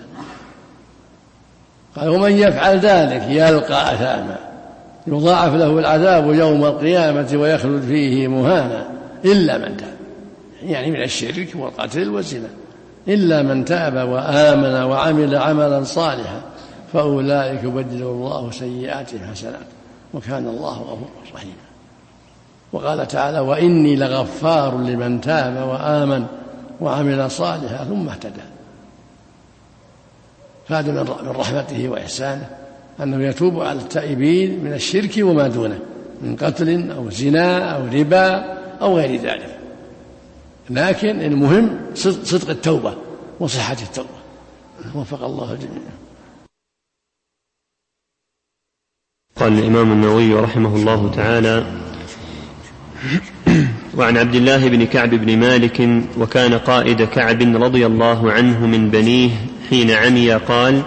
قال: ومن يفعل ذلك يلقى أثاما يضاعف له العذاب يوم القيامة ويخلد فيه مهانا إلا من تاب، يعني من الشرك والقتل والزنا، إلا من تاب وآمن وعمل عملا صالحا فأولئك يبدل الله سيئاتهم حسنات وكان الله غفورا رحيما. وقال تعالى: وإني لغفار لمن تاب وآمن وعمل صالحا ثم اهتدى. فهذا من رحمته وإحسانه أنه يتوب على التائبين من الشرك وما دونه من قتل أو زنا أو ربا أو غير ذلك. لكن المهم صدق التوبة وصحة التوبة. وفق الله الجميع. قال الإمام النووي رحمه الله تعالى: وعن عبد الله بن كعب بن مالك وكان قائد كعب رضي الله عنه من بنيه حين عمي قال: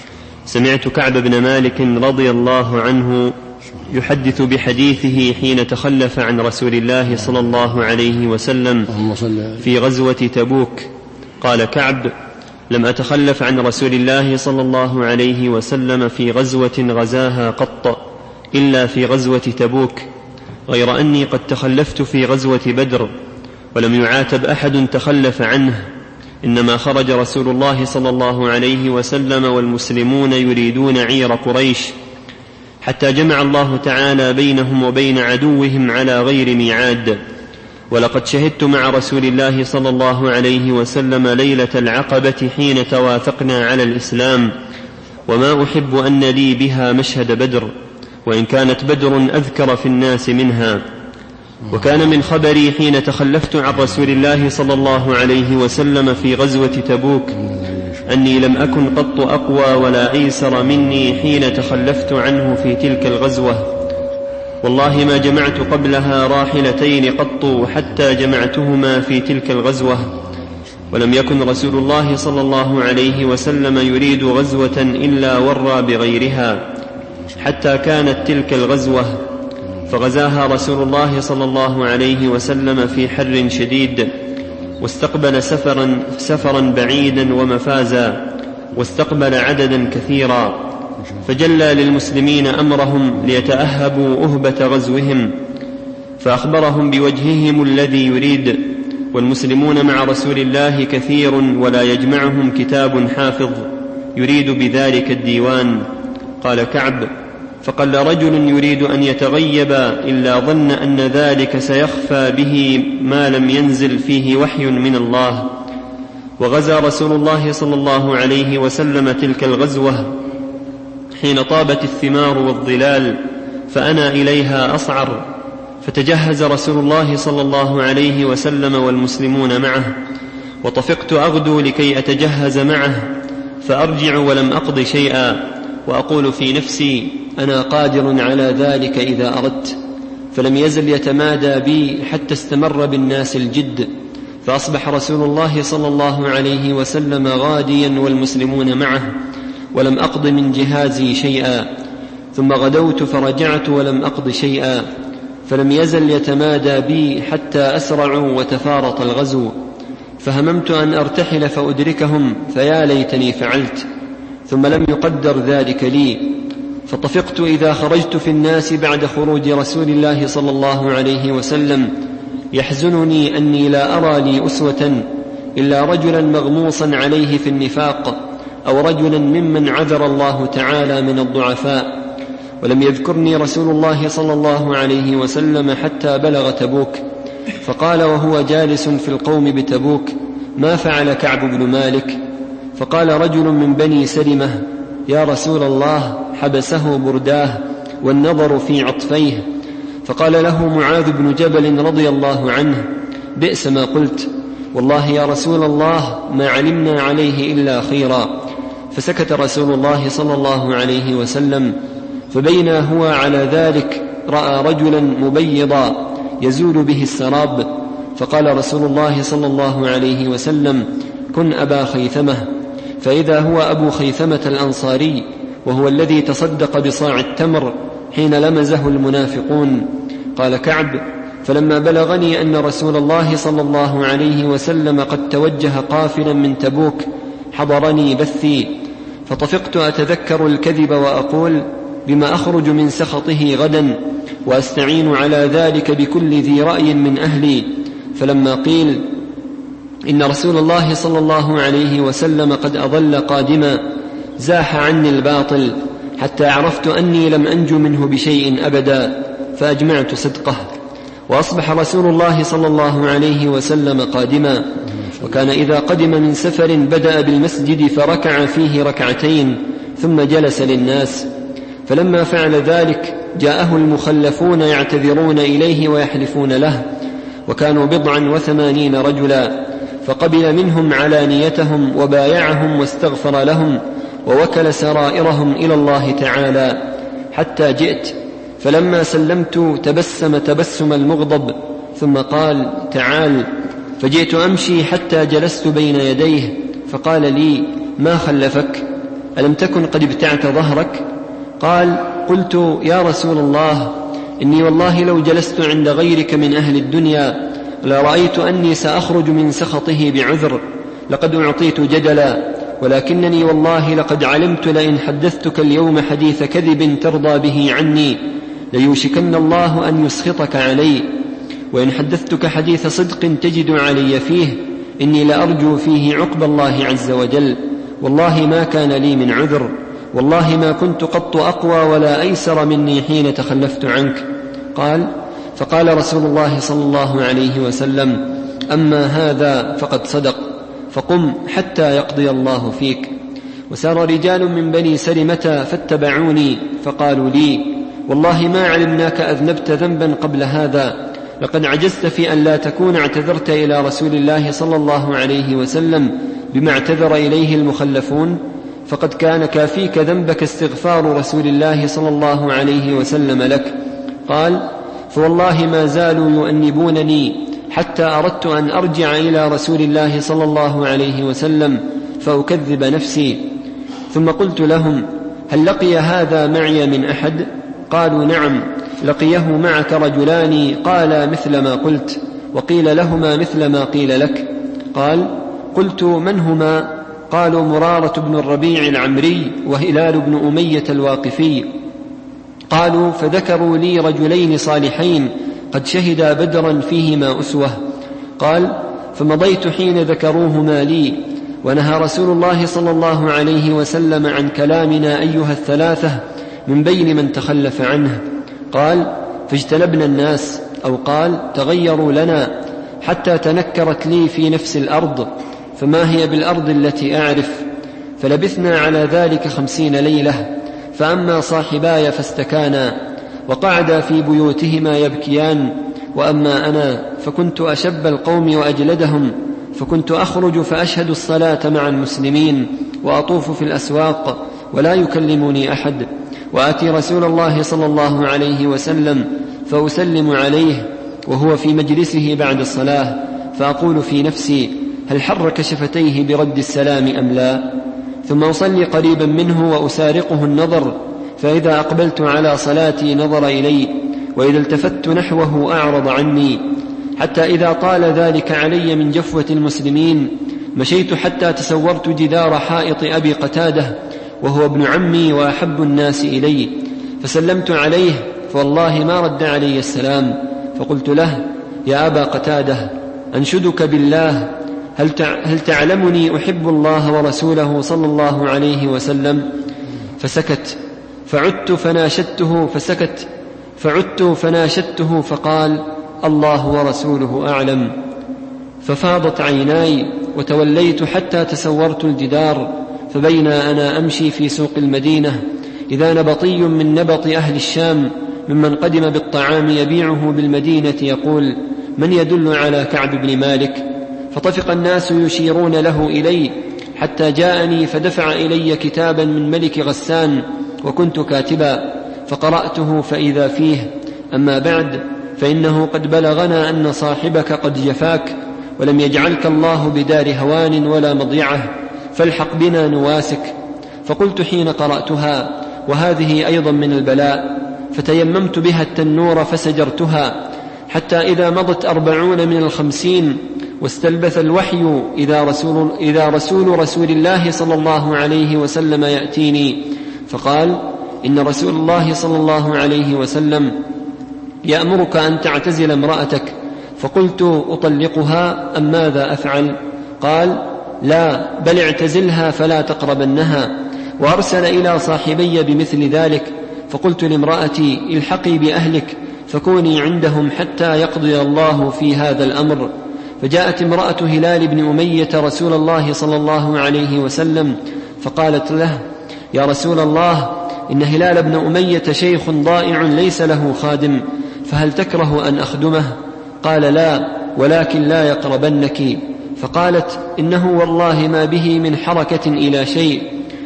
سمعت كعب بن مالك رضي الله عنه يحدث بحديثه حين تخلف عن رسول الله صلى الله عليه وسلم في غزوة تبوك. قال كعب: لم أتخلف عن رسول الله صلى الله عليه وسلم في غزوة غزاها قط إلا في غزوة تبوك، غير أني قد تخلفت في غزوة بدر ولم يعاتب أحد تخلف عنه، إنما خرج رسول الله صلى الله عليه وسلم والمسلمون يريدون عير قريش حتى جمع الله تعالى بينهم وبين عدوهم على غير ميعاد. ولقد شهدت مع رسول الله صلى الله عليه وسلم ليلة العقبة حين توافقنا على الإسلام، وما أحب أن لي بها مشهد بدر، وإن كانت بدر أذكر في الناس منها. وكان من خبري حين تخلفت عن رسول الله صلى الله عليه وسلم في غزوة تبوك أني لم أكن قط أقوى ولا أيسر مني حين تخلفت عنه في تلك الغزوة، والله ما جمعت قبلها راحلتين قط حتى جمعتهما في تلك الغزوة. ولم يكن رسول الله صلى الله عليه وسلم يريد غزوة إلا ورى بغيرها حتى كانت تلك الغزوة، فغزاها رسول الله صلى الله عليه وسلم في حر شديد، واستقبل سفرا, سفرا بعيدا ومفازا، واستقبل عددا كثيرا، فجلى للمسلمين أمرهم ليتأهبوا أهبة غزوهم، فأخبرهم بوجههم الذي يريد، والمسلمون مع رسول الله كثير ولا يجمعهم كتاب حافظ يريد بذلك الديوان. قال كعب: فقل رجل يريد أن يتغيب إلا ظن أن ذلك سيخفى به ما لم ينزل فيه وحي من الله. وغزا رسول الله صلى الله عليه وسلم تلك الغزوة حين طابت الثمار والظلال، فأنا إليها أصعر، فتجهز رسول الله صلى الله عليه وسلم والمسلمون معه، وطفقت أغدو لكي أتجهز معه، فأرجع ولم أقض شيئا، وأقول في نفسي: أنا قادر على ذلك إذا أردت. فلم يزل يتمادى بي حتى استمر بالناس الجد، فأصبح رسول الله صلى الله عليه وسلم غاديا والمسلمون معه، ولم أقض من جهازي شيئا، ثم غدوت فرجعت ولم أقض شيئا، فلم يزل يتمادى بي حتى أسرعوا وتفارط الغزو، فهممت أن أرتحل فأدركهم فيا ليتني فعلت، ثم لم يقدر ذلك لي، فطفقت إذا خرجت في الناس بعد خروج رسول الله صلى الله عليه وسلم يحزنني أني لا أرى لي أسوة إلا رجلا مغموصا عليه في النفاق، أو رجلا ممن عذر الله تعالى من الضعفاء. ولم يذكرني رسول الله صلى الله عليه وسلم حتى بلغ تبوك، فقال وهو جالس في القوم بتبوك: ما فعل كعب بن مالك؟ فقال رجل من بني سلمة: يا رسول الله، حبسه برداه والنظر في عطفيه. فقال له معاذ بن جبل رضي الله عنه: بئس ما قلت، والله يا رسول الله ما علمنا عليه إلا خيرا. فسكت رسول الله صلى الله عليه وسلم، فبينا هو على ذلك رأى رجلا مبيضا يزول به السراب، فقال رسول الله صلى الله عليه وسلم: كن أبا خيثمة. فإذا هو أبو خيثمة الأنصاري، وهو الذي تصدق بصاع التمر حين لمزه المنافقون. قال كعب: فلما بلغني أن رسول الله صلى الله عليه وسلم قد توجه قافلا من تبوك حضرني بثي، فطفقت أتذكر الكذب وأقول: بما أخرج من سخطه غدا، وأستعين على ذلك بكل ذي رأي من أهلي. فلما قيل إن رسول الله صلى الله عليه وسلم قد أضل قادما، زاح عني الباطل حتى عرفت أني لم أنج منه بشيء أبدا، فأجمعت صدقه. وأصبح رسول الله صلى الله عليه وسلم قادما، وكان إذا قدم من سفر بدأ بالمسجد فركع فيه ركعتين ثم جلس للناس. فلما فعل ذلك جاءه المخلفون يعتذرون إليه ويحلفون له، وكانوا بضعا وثمانين رجلا، فقبل منهم علانيتهم وبايعهم واستغفر لهم ووكل سرائرهم إلى الله تعالى، حتى جئت. فلما سلمت تبسم تبسم المغضب، ثم قال: تعال. فجئت أمشي حتى جلست بين يديه، فقال لي: ما خلفك؟ ألم تكن قد ابتعت ظهرك؟ قال: قلت: يا رسول الله، إني والله لو جلست عند غيرك من أهل الدنيا لرأيت أني سأخرج من سخطه بعذر، لقد أعطيت جدلا، ولكنني والله لقد علمت لئن حدثتك اليوم حديث كذب ترضى به عني ليوشكن الله أن يسخطك علي، وإن حدثتك حديث صدق تجد علي فيه إني لأرجو فيه عقب الله عز وجل، والله ما كان لي من عذر، والله ما كنت قط أقوى ولا أيسر مني حين تخلفت عنك. قال: فقال رسول الله صلى الله عليه وسلم: أما هذا فقد صدق، فقم حتى يقضي الله فيك. وسار رجال من بني سلمة فاتبعوني، فقالوا لي: والله ما علمناك أذنبت ذنبا قبل هذا، لقد عجزت في أن لا تكون اعتذرت إلى رسول الله صلى الله عليه وسلم بما اعتذر إليه المخلفون، فقد كان كافيك ذنبك استغفار رسول الله صلى الله عليه وسلم لك. قال: فوالله ما زالوا يؤنبونني حتى أردت أن أرجع إلى رسول الله صلى الله عليه وسلم فأكذب نفسي. ثم قلت لهم: هل لقي هذا معي من أحد؟ قالوا: نعم، لقيه معك رجلان قالا مثل ما قلت، وقيل لهما مثل ما قيل لك. قال: قلت: من هما؟ قالوا: مرارة بن الربيع العمري وهلال بن أمية الواقفي. قالوا: فذكروا لي رجلين صالحين قد شهدا بدرا فيهما أسوة. قال: فمضيت حين ذكروهما لي، ونهى رسول الله صلى الله عليه وسلم عن كلامنا أيها الثلاثة من بين من تخلف عنه. قال: فاجتنبنا الناس، أو قال تغيروا لنا، حتى تنكرت لي في نفس الأرض، فما هي بالأرض التي أعرف. فلبثنا على ذلك خمسين ليلة، فأما صاحباي فاستكانا وقعدا في بيوتهما يبكيان، وأما أنا فكنت أشب القوم وأجلدهم، فكنت أخرج فأشهد الصلاة مع المسلمين وأطوف في الأسواق ولا يكلمني أحد، وآتي رسول الله صلى الله عليه وسلم فأسلم عليه وهو في مجلسه بعد الصلاة، فأقول في نفسي: هل حرك شفتيه برد السلام أم لا؟ ثم أصلي قريبا منه وأسارقه النظر، فإذا أقبلت على صلاتي نظر إلي، وإذا التفت نحوه أعرض عني، حتى إذا طال ذلك علي من جفوة المسلمين مشيت حتى تسورت جدار حائط أبي قتادة وهو ابن عمي وأحب الناس إلي، فسلمت عليه فوالله ما رد علي السلام، فقلت له: يا أبا قتادة، أنشدك بالله، هل هل تعلمني أحب الله ورسوله صلى الله عليه وسلم؟ فسكت، فعدت فناشدته فسكت فعدت فناشدته فقال: الله ورسوله أعلم. ففاضت عيناي وتوليت حتى تسورت الجدار، فبين أنا أمشي في سوق المدينة إذا نبطي من نبط أهل الشام ممن قدم بالطعام يبيعه بالمدينة يقول: من يدل على كعب بن مالك؟ فطفق الناس يشيرون له إلي حتى جاءني فدفع إلي كتابا من ملك غسان وكنت كاتبا، فقرأته فإذا فيه: أما بعد، فإنه قد بلغنا أن صاحبك قد جفاك ولم يجعلك الله بدار هوان ولا مضيعة، فالحق بنا نواسك. فقلت حين قرأتها: وهذه أيضا من البلاء، فتيممت بها التنور فسجرتها، حتى إذا مضت أربعون من الخمسين واستلبث الوحي إذا رسول, إذا رسول رسول الله صلى الله عليه وسلم يأتيني فقال: إن رسول الله صلى الله عليه وسلم يأمرك أن تعتزل امرأتك. فقلت: أطلقها أم ماذا أفعل؟ قال: لا، بل اعتزلها فلا تقربنها. وأرسل إلى صاحبي بمثل ذلك. فقلت لامرأتي: الحقي بأهلك فكوني عندهم حتى يقضي الله في هذا الأمر. فجاءت امرأة هلال بن أمية رسول الله صلى الله عليه وسلم فقالت له: يا رسول الله، إن هلال بن أمية شيخ ضائع ليس له خادم، فهل تكره أن أخدمه؟ قال: لا، ولكن لا يقربنك. فقالت: إنه والله ما به من حركة إلى شيء،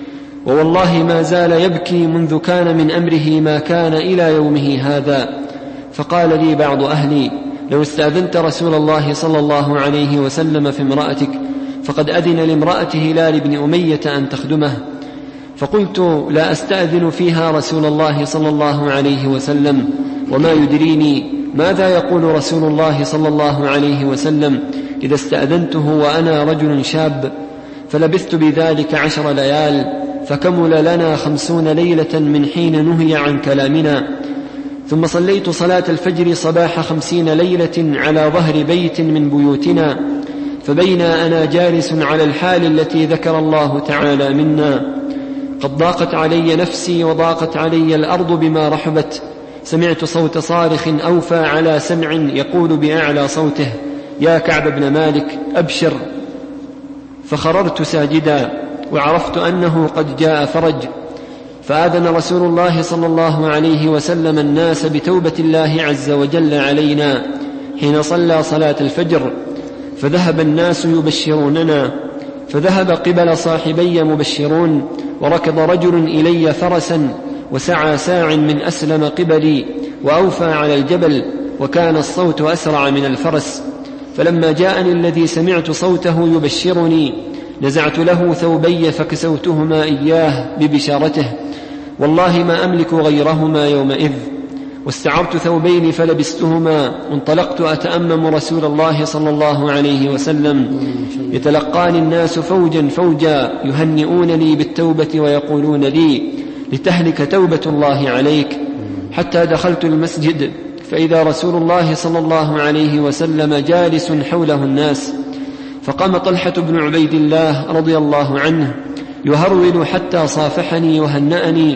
ووالله ما زال يبكي منذ كان من أمره ما كان إلى يومه هذا. فقال لي بعض أهلي: لو استأذنت رسول الله صلى الله عليه وسلم في امرأتك فقد أذن لامرأة هلال بن أمية أن تخدمه. فقلت: لا أستأذن فيها رسول الله صلى الله عليه وسلم، وما يدريني ماذا يقول رسول الله صلى الله عليه وسلم إذا استأذنته وأنا رجل شاب. فلبثت بذلك عشر ليال، فكمل لنا خمسون ليلة من حين نهي عن كلامنا. ثم صليت صلاة الفجر صباح خمسين ليلة على ظهر بيت من بيوتنا، فبين أنا جالس على الحال التي ذكر الله تعالى منا قد ضاقت علي نفسي وضاقت علي الأرض بما رحبت، سمعت صوت صارخ أوفى على سمع يقول بأعلى صوته: يا كعب بن مالك، أبشر. فخررت ساجدا، وعرفت أنه قد جاء فرج. فآذن رسول الله صلى الله عليه وسلم الناس بتوبة الله عز وجل علينا حين صلى صلاة الفجر، فذهب الناس يبشروننا، فذهب قبل صاحبي مبشرون، وركض رجل إلي فرسا وسعى ساع من أسلم قبلي وأوفى على الجبل، وكان الصوت أسرع من الفرس. فلما جاءني الذي سمعت صوته يبشرني نزعت له ثوبي فكسوتهما إياه ببشارته، والله ما أملك غيرهما يومئذ. واستعرت ثوبين فلبستهما، وانطلقت أتأمم رسول الله صلى الله عليه وسلم، يتلقاني الناس فوجا فوجا يهنئونني بالتوبة ويقولون لي: لتهلك توبة الله عليك. حتى دخلت المسجد فإذا رسول الله صلى الله عليه وسلم جالس حوله الناس، فقام طلحة بن عبيد الله رضي الله عنه يهرول حتى صافحني وهنأني،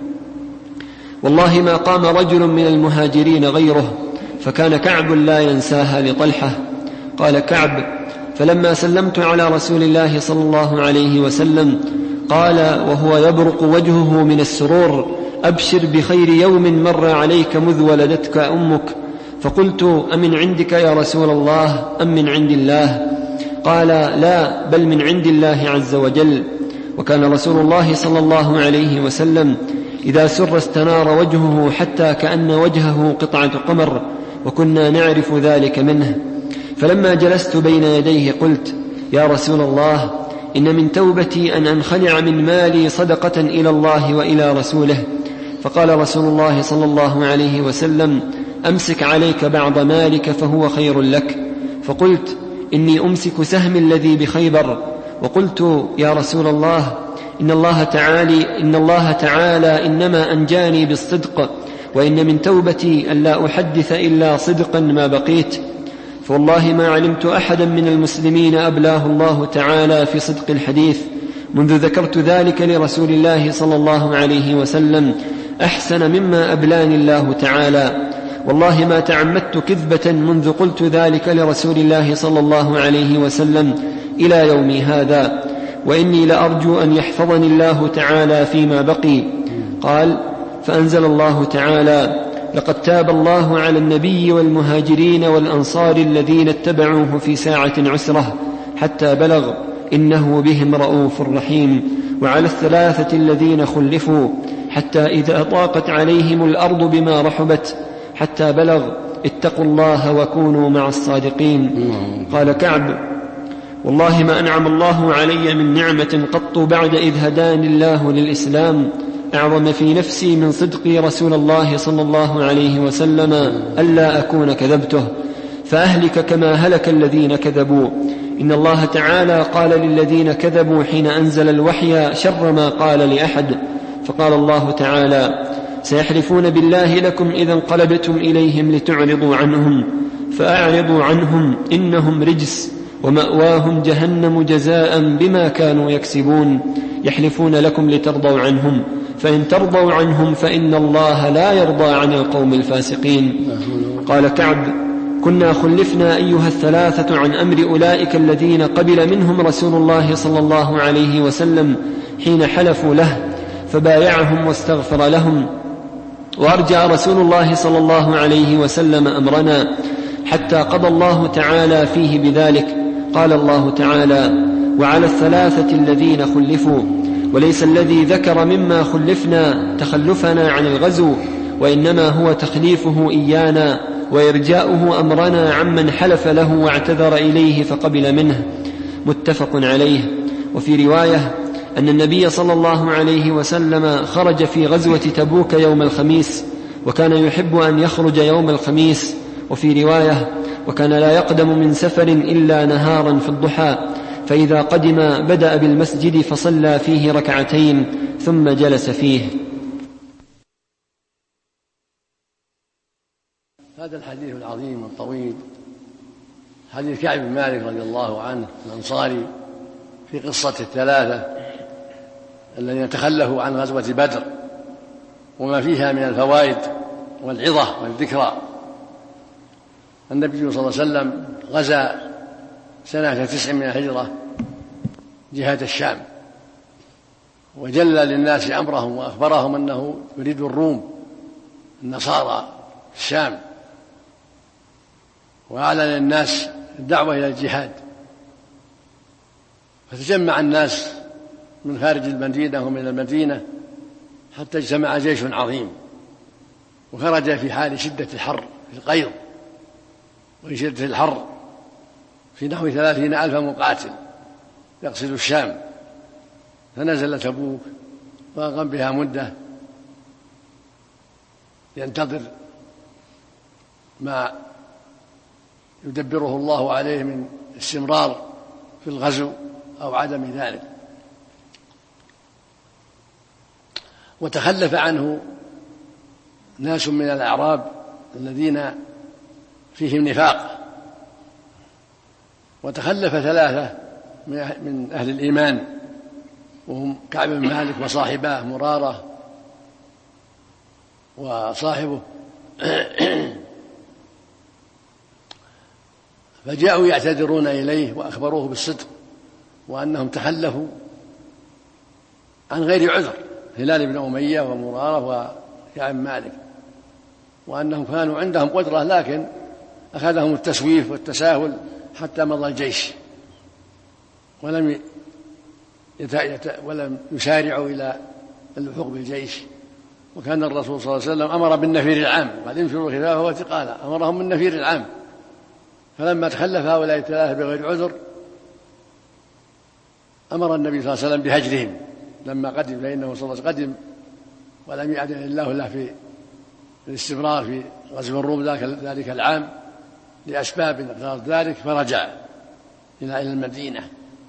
والله ما قام رجل من المهاجرين غيره، فكان كعب لا ينساها لطلحة. قال كعب: فلما سلمت على رسول الله صلى الله عليه وسلم قال وهو يبرق وجهه من السرور: أبشر بخير يوم مر عليك مذ ولدتك أمك. فقلت: أمن عندك يا رسول الله أم من عند الله؟ قال: لا، بل من عند الله عز وجل. وكان رسول الله صلى الله عليه وسلم إذا سر استنار وجهه حتى كأن وجهه قطعة قمر، وكنا نعرف ذلك منه. فلما جلست بين يديه قلت: يا رسول الله، إن من توبتي أن أنخلع من مالي صدقة إلى الله وإلى رسوله. فقال رسول الله صلى الله عليه وسلم: أمسك عليك بعض مالك فهو خير لك. فقلت إني أمسك سهم الذي بخيبر. وقلت يا رسول الله إن الله تعالى, إن الله تعالى إنما أنجاني بالصدق، وإن من توبتي أن لا أحدث إلا صدقا ما بقيت. فوالله ما علمت أحدا من المسلمين أبلاه الله تعالى في صدق الحديث منذ ذكرت ذلك لرسول الله صلى الله عليه وسلم أحسن مما أبلاني الله تعالى. والله ما تعمدت كذبة منذ قلت ذلك لرسول الله صلى الله عليه وسلم إلى يومي هذا، وإني لأرجو أن يحفظني الله تعالى فيما بقي. قال: فأنزل الله تعالى: لقد تاب الله على النبي والمهاجرين والأنصار الذين اتبعوه في ساعة عسرة حتى بلغ إنه بهم رؤوف رحيم، وعلى الثلاثة الذين خلفوا حتى إذا ضاقت عليهم الأرض بما رحبت حتى بلغ اتقوا الله وكونوا مع الصادقين. قال كعب: والله ما أنعم الله علي من نعمة قط بعد إذ هداني الله للإسلام أعظم في نفسي من صدقي رسول الله صلى الله عليه وسلم ألا أكون كذبته فأهلك كما هلك الذين كذبوا. إن الله تعالى قال للذين كذبوا حين أنزل الوحي شر ما قال لأحد، فقال الله تعالى: سيحلفون بالله لكم إذا انقلبتم إليهم لتعرضوا عنهم فأعرضوا عنهم إنهم رجس ومأواهم جهنم جزاء بما كانوا يكسبون. يحلفون لكم لترضوا عنهم فإن ترضوا عنهم فإن الله لا يرضى عن القوم الفاسقين. قال كعب: كنا خلفنا أيها الثلاثة عن أمر أولئك الذين قبل منهم رسول الله صلى الله عليه وسلم حين حلفوا له فبايعهم واستغفر لهم، وأرجع رسول الله صلى الله عليه وسلم أمرنا حتى قضى الله تعالى فيه بذلك. قال الله تعالى: وعلى الثلاثة الذين خلفوا. وليس الذي ذكر مما خلفنا تخلفنا عن الغزو، وإنما هو تخليفه إيانا وإرجاؤه أمرنا عمن حلف له واعتذر إليه فقبل منه. متفق عليه. وفي رواية أن النبي صلى الله عليه وسلم خرج في غزوة تبوك يوم الخميس، وكان يحب أن يخرج يوم الخميس. وفي رواية: وكان لا يقدم من سفر إلا نهارا في الضحى، فإذا قدم بدأ بالمسجد فصلى فيه ركعتين ثم جلس فيه. هذا الحديث العظيم والطويل حديث كعب بن مالك رضي الله عنه الأنصاري في قصة الثلاثة الذين تخلفوا عن غزوة بدر وما فيها من الفوائد والعظة والذكرى. النبي صلى الله عليه وسلم غزا سنة تسع من الهجرة جهة الشام، وجلى للناس أمرهم وأخبرهم أنه يريد الروم النصارى في الشام، وأعلن للناس الدعوة إلى الجهاد. فتجمع الناس من خارج المدينة ومن المدينة حتى اجتمع جيش عظيم، وخرج في حال شدة الحر في القيض وفي شدة الحر في نحو ثلاثين ألف مقاتل يقصد الشام. فنزل تبوك وأقام بها مدة ينتظر ما يدبره الله عليه من استمرار في الغزو أو عدم ذلك. وتخلف عنه ناس من الأعراب الذين فيهم نفاق، وتخلف ثلاثة من أهل الإيمان وهم كعب بن مالك وصاحباه مرارة وصاحبه فجاءوا يعتذرون إليه وأخبروه بالصدق وأنهم تخلفوا عن غير عذر، هلال بن أمية ومرارة وكعب بن مالك، وأنهم كانوا عندهم قدرة لكن أخذهم التسويف والتساهل حتى مضى الجيش ولم يت... يت... ولم يسارعوا إلى اللحوق بالجيش. وكان الرسول صلى الله عليه وسلم أمر بالنفير العام، قال انفروا خفافا وثقالا، أمرهم بالنفير العام. فلما تخلف هؤلاء الثلاثة بغير عذر أمر النبي صلى الله عليه وسلم بهجرهم لما قدم، فإنه صلى الله عليه وسلم قدم ولم يأذن الله له في الاستمرار في غزو الروم ذلك العام لأسباب اقتضت ذلك، فرجع إلى المدينة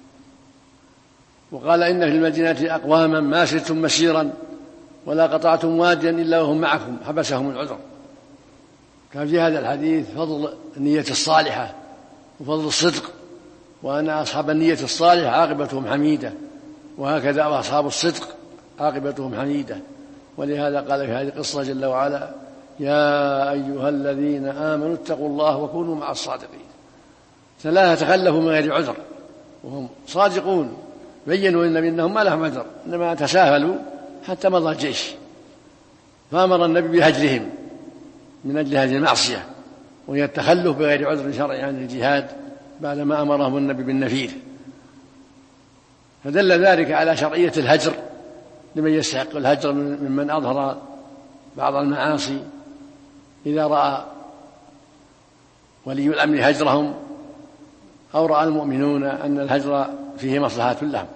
وقال: إن في المدينة أقواما ما سرتم مسيرا ولا قطعتم واديا إلا وهم معكم حبسهم العذر. كان في هذا الحديث فضل النية الصالحة وفضل الصدق، وأن أصحاب النية الصالحة عاقبتهم حميدة، وهكذا أصحاب الصدق عاقبتهم حميدة. ولهذا قال في هذه القصة جل وعلا: يا أيها الذين آمنوا اتقوا الله وكونوا مع الصادقين. ثلاثة تخلفوا من غير عذر وهم صادقون، بينوا إن إنهم ما لهم عذر، إنما تساهلوا حتى مضى الجيش، فأمر النبي بهجرهم من أجل هذه المعصية، وهي التخلف بغير عذر شرعي عن الجهاد بعدما أمرهم النبي بالنفير. فدل ذلك على شرعية الهجر لمن يستحق الهجر ممن أظهر بعض المعاصي، إذا رأى ولي الأمر هجرهم أو رأى المؤمنون أن الهجر فيه مصلحة لهم،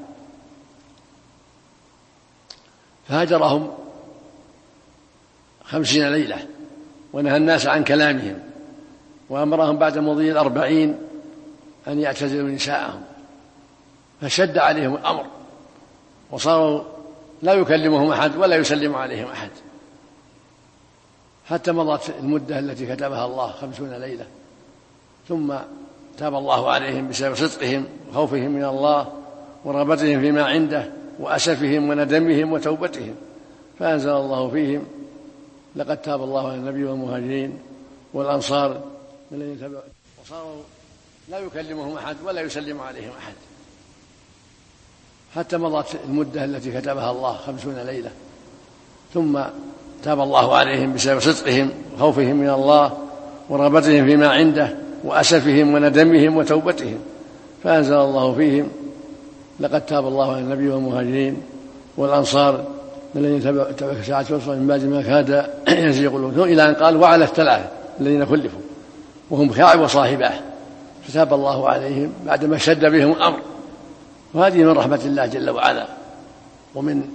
فهجرهم خمسين ليلة ونهى الناس عن كلامهم، وأمرهم بعد مضي الأربعين أن يعتزلوا نساءهم، فشد عليهم الأمر وصاروا لا يكلمهم أحد ولا يسلم عليهم أحد، حتى مضت المدة التي كتبها الله خمسون ليلة. ثم تاب الله عليهم بسبب صدقهم وخوفهم من الله ورغبتهم فيما عنده وأسفهم وندمهم وتوبتهم، فأنزل الله فيهم: لقد تاب الله على النبي والمهاجرين والأنصار الذين تبعوا، وصاروا لا يكلمهم أحد ولا يسلم عليهم أحد، حتى مضت المدة التي كتبها الله خمسون ليلة. ثم تاب الله عليهم بسبب صدقهم وخوفهم من الله ورغبتهم فيما عنده وأسفهم وندمهم وتوبتهم، فأنزل الله فيهم: لقد تاب الله على النبي والمهاجرين والأنصار الذين تبعوا ساعة العسرة من بعد ما كاد يزيغ قلوبهم، إلى أن قال: وعلى الثلاثة الذين خلفوا وهم كعب وصاحبه، فتاب الله عليهم بعدما شد بهم الأمر. وهذه من رحمة الله جل وعلا، ومن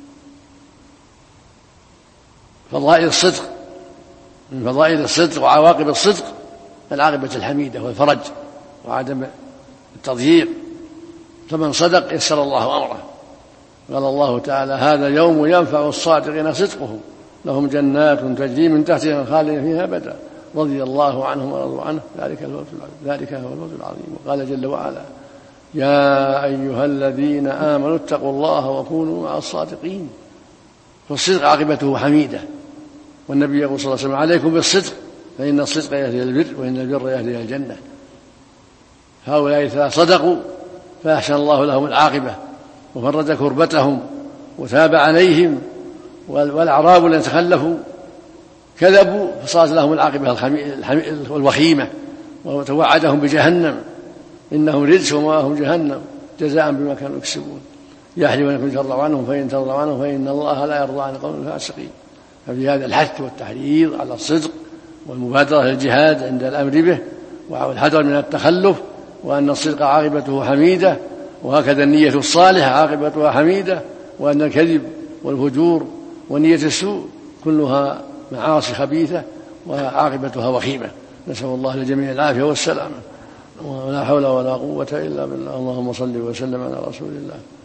فضائل الصدق من فضائل الصدق وعواقب الصدق العاقبة الحميدة والفرج وعدم التضييق. فمن صدق يسر الله أمره. قال الله تعالى: هذا يوم ينفع الصادقين صدقهم لهم جنات تجري من تحتها خالدين فيها أبدا رضي الله عنهم ورضوا عنه ذلك هو الفوز العظيم. وقال جل وعلا: يا أيها الذين آمنوا اتقوا الله وكونوا مع الصادقين. فالصدق عاقبته حميدة، والنبي يقول صلى الله عليه وسلم: عليكم بالصدق فإن الصدق يهدي إلى البر وإن البر يهدي إلى الجنة. هؤلاء الثلاثة صدقوا فأحسن الله لهم العاقبة وفرج كربتهم وتاب عليهم، والأعراب الذين تخلفوا كذبوا فصارت لهم العاقبة الوخيمة، وتوعدهم بجهنم إنهم رجس ومأواهم جهنم جزاء بما كانوا يكسبون. يحلفون أنكم ترضوا عنهم فإن ترضوا عنهم فإن الله لا يرضى عن القوم الفاسقين. ففي هذا الحث والتحريض على الصدق والمبادرة للجهاد عند الأمر به والحذر من التخلف، وأن الصدق عاقبته حميدة، وهكذا النية الصالحة عاقبتها حميدة، وأن الكذب والفجور ونية السوء كلها معاصي خبيثة وعاقبتها وخيمة. نسأل الله للجميع العافية والسلامة، ولا حول ولا قوة إلا بالله. اللهم صل وسلم على رسول الله.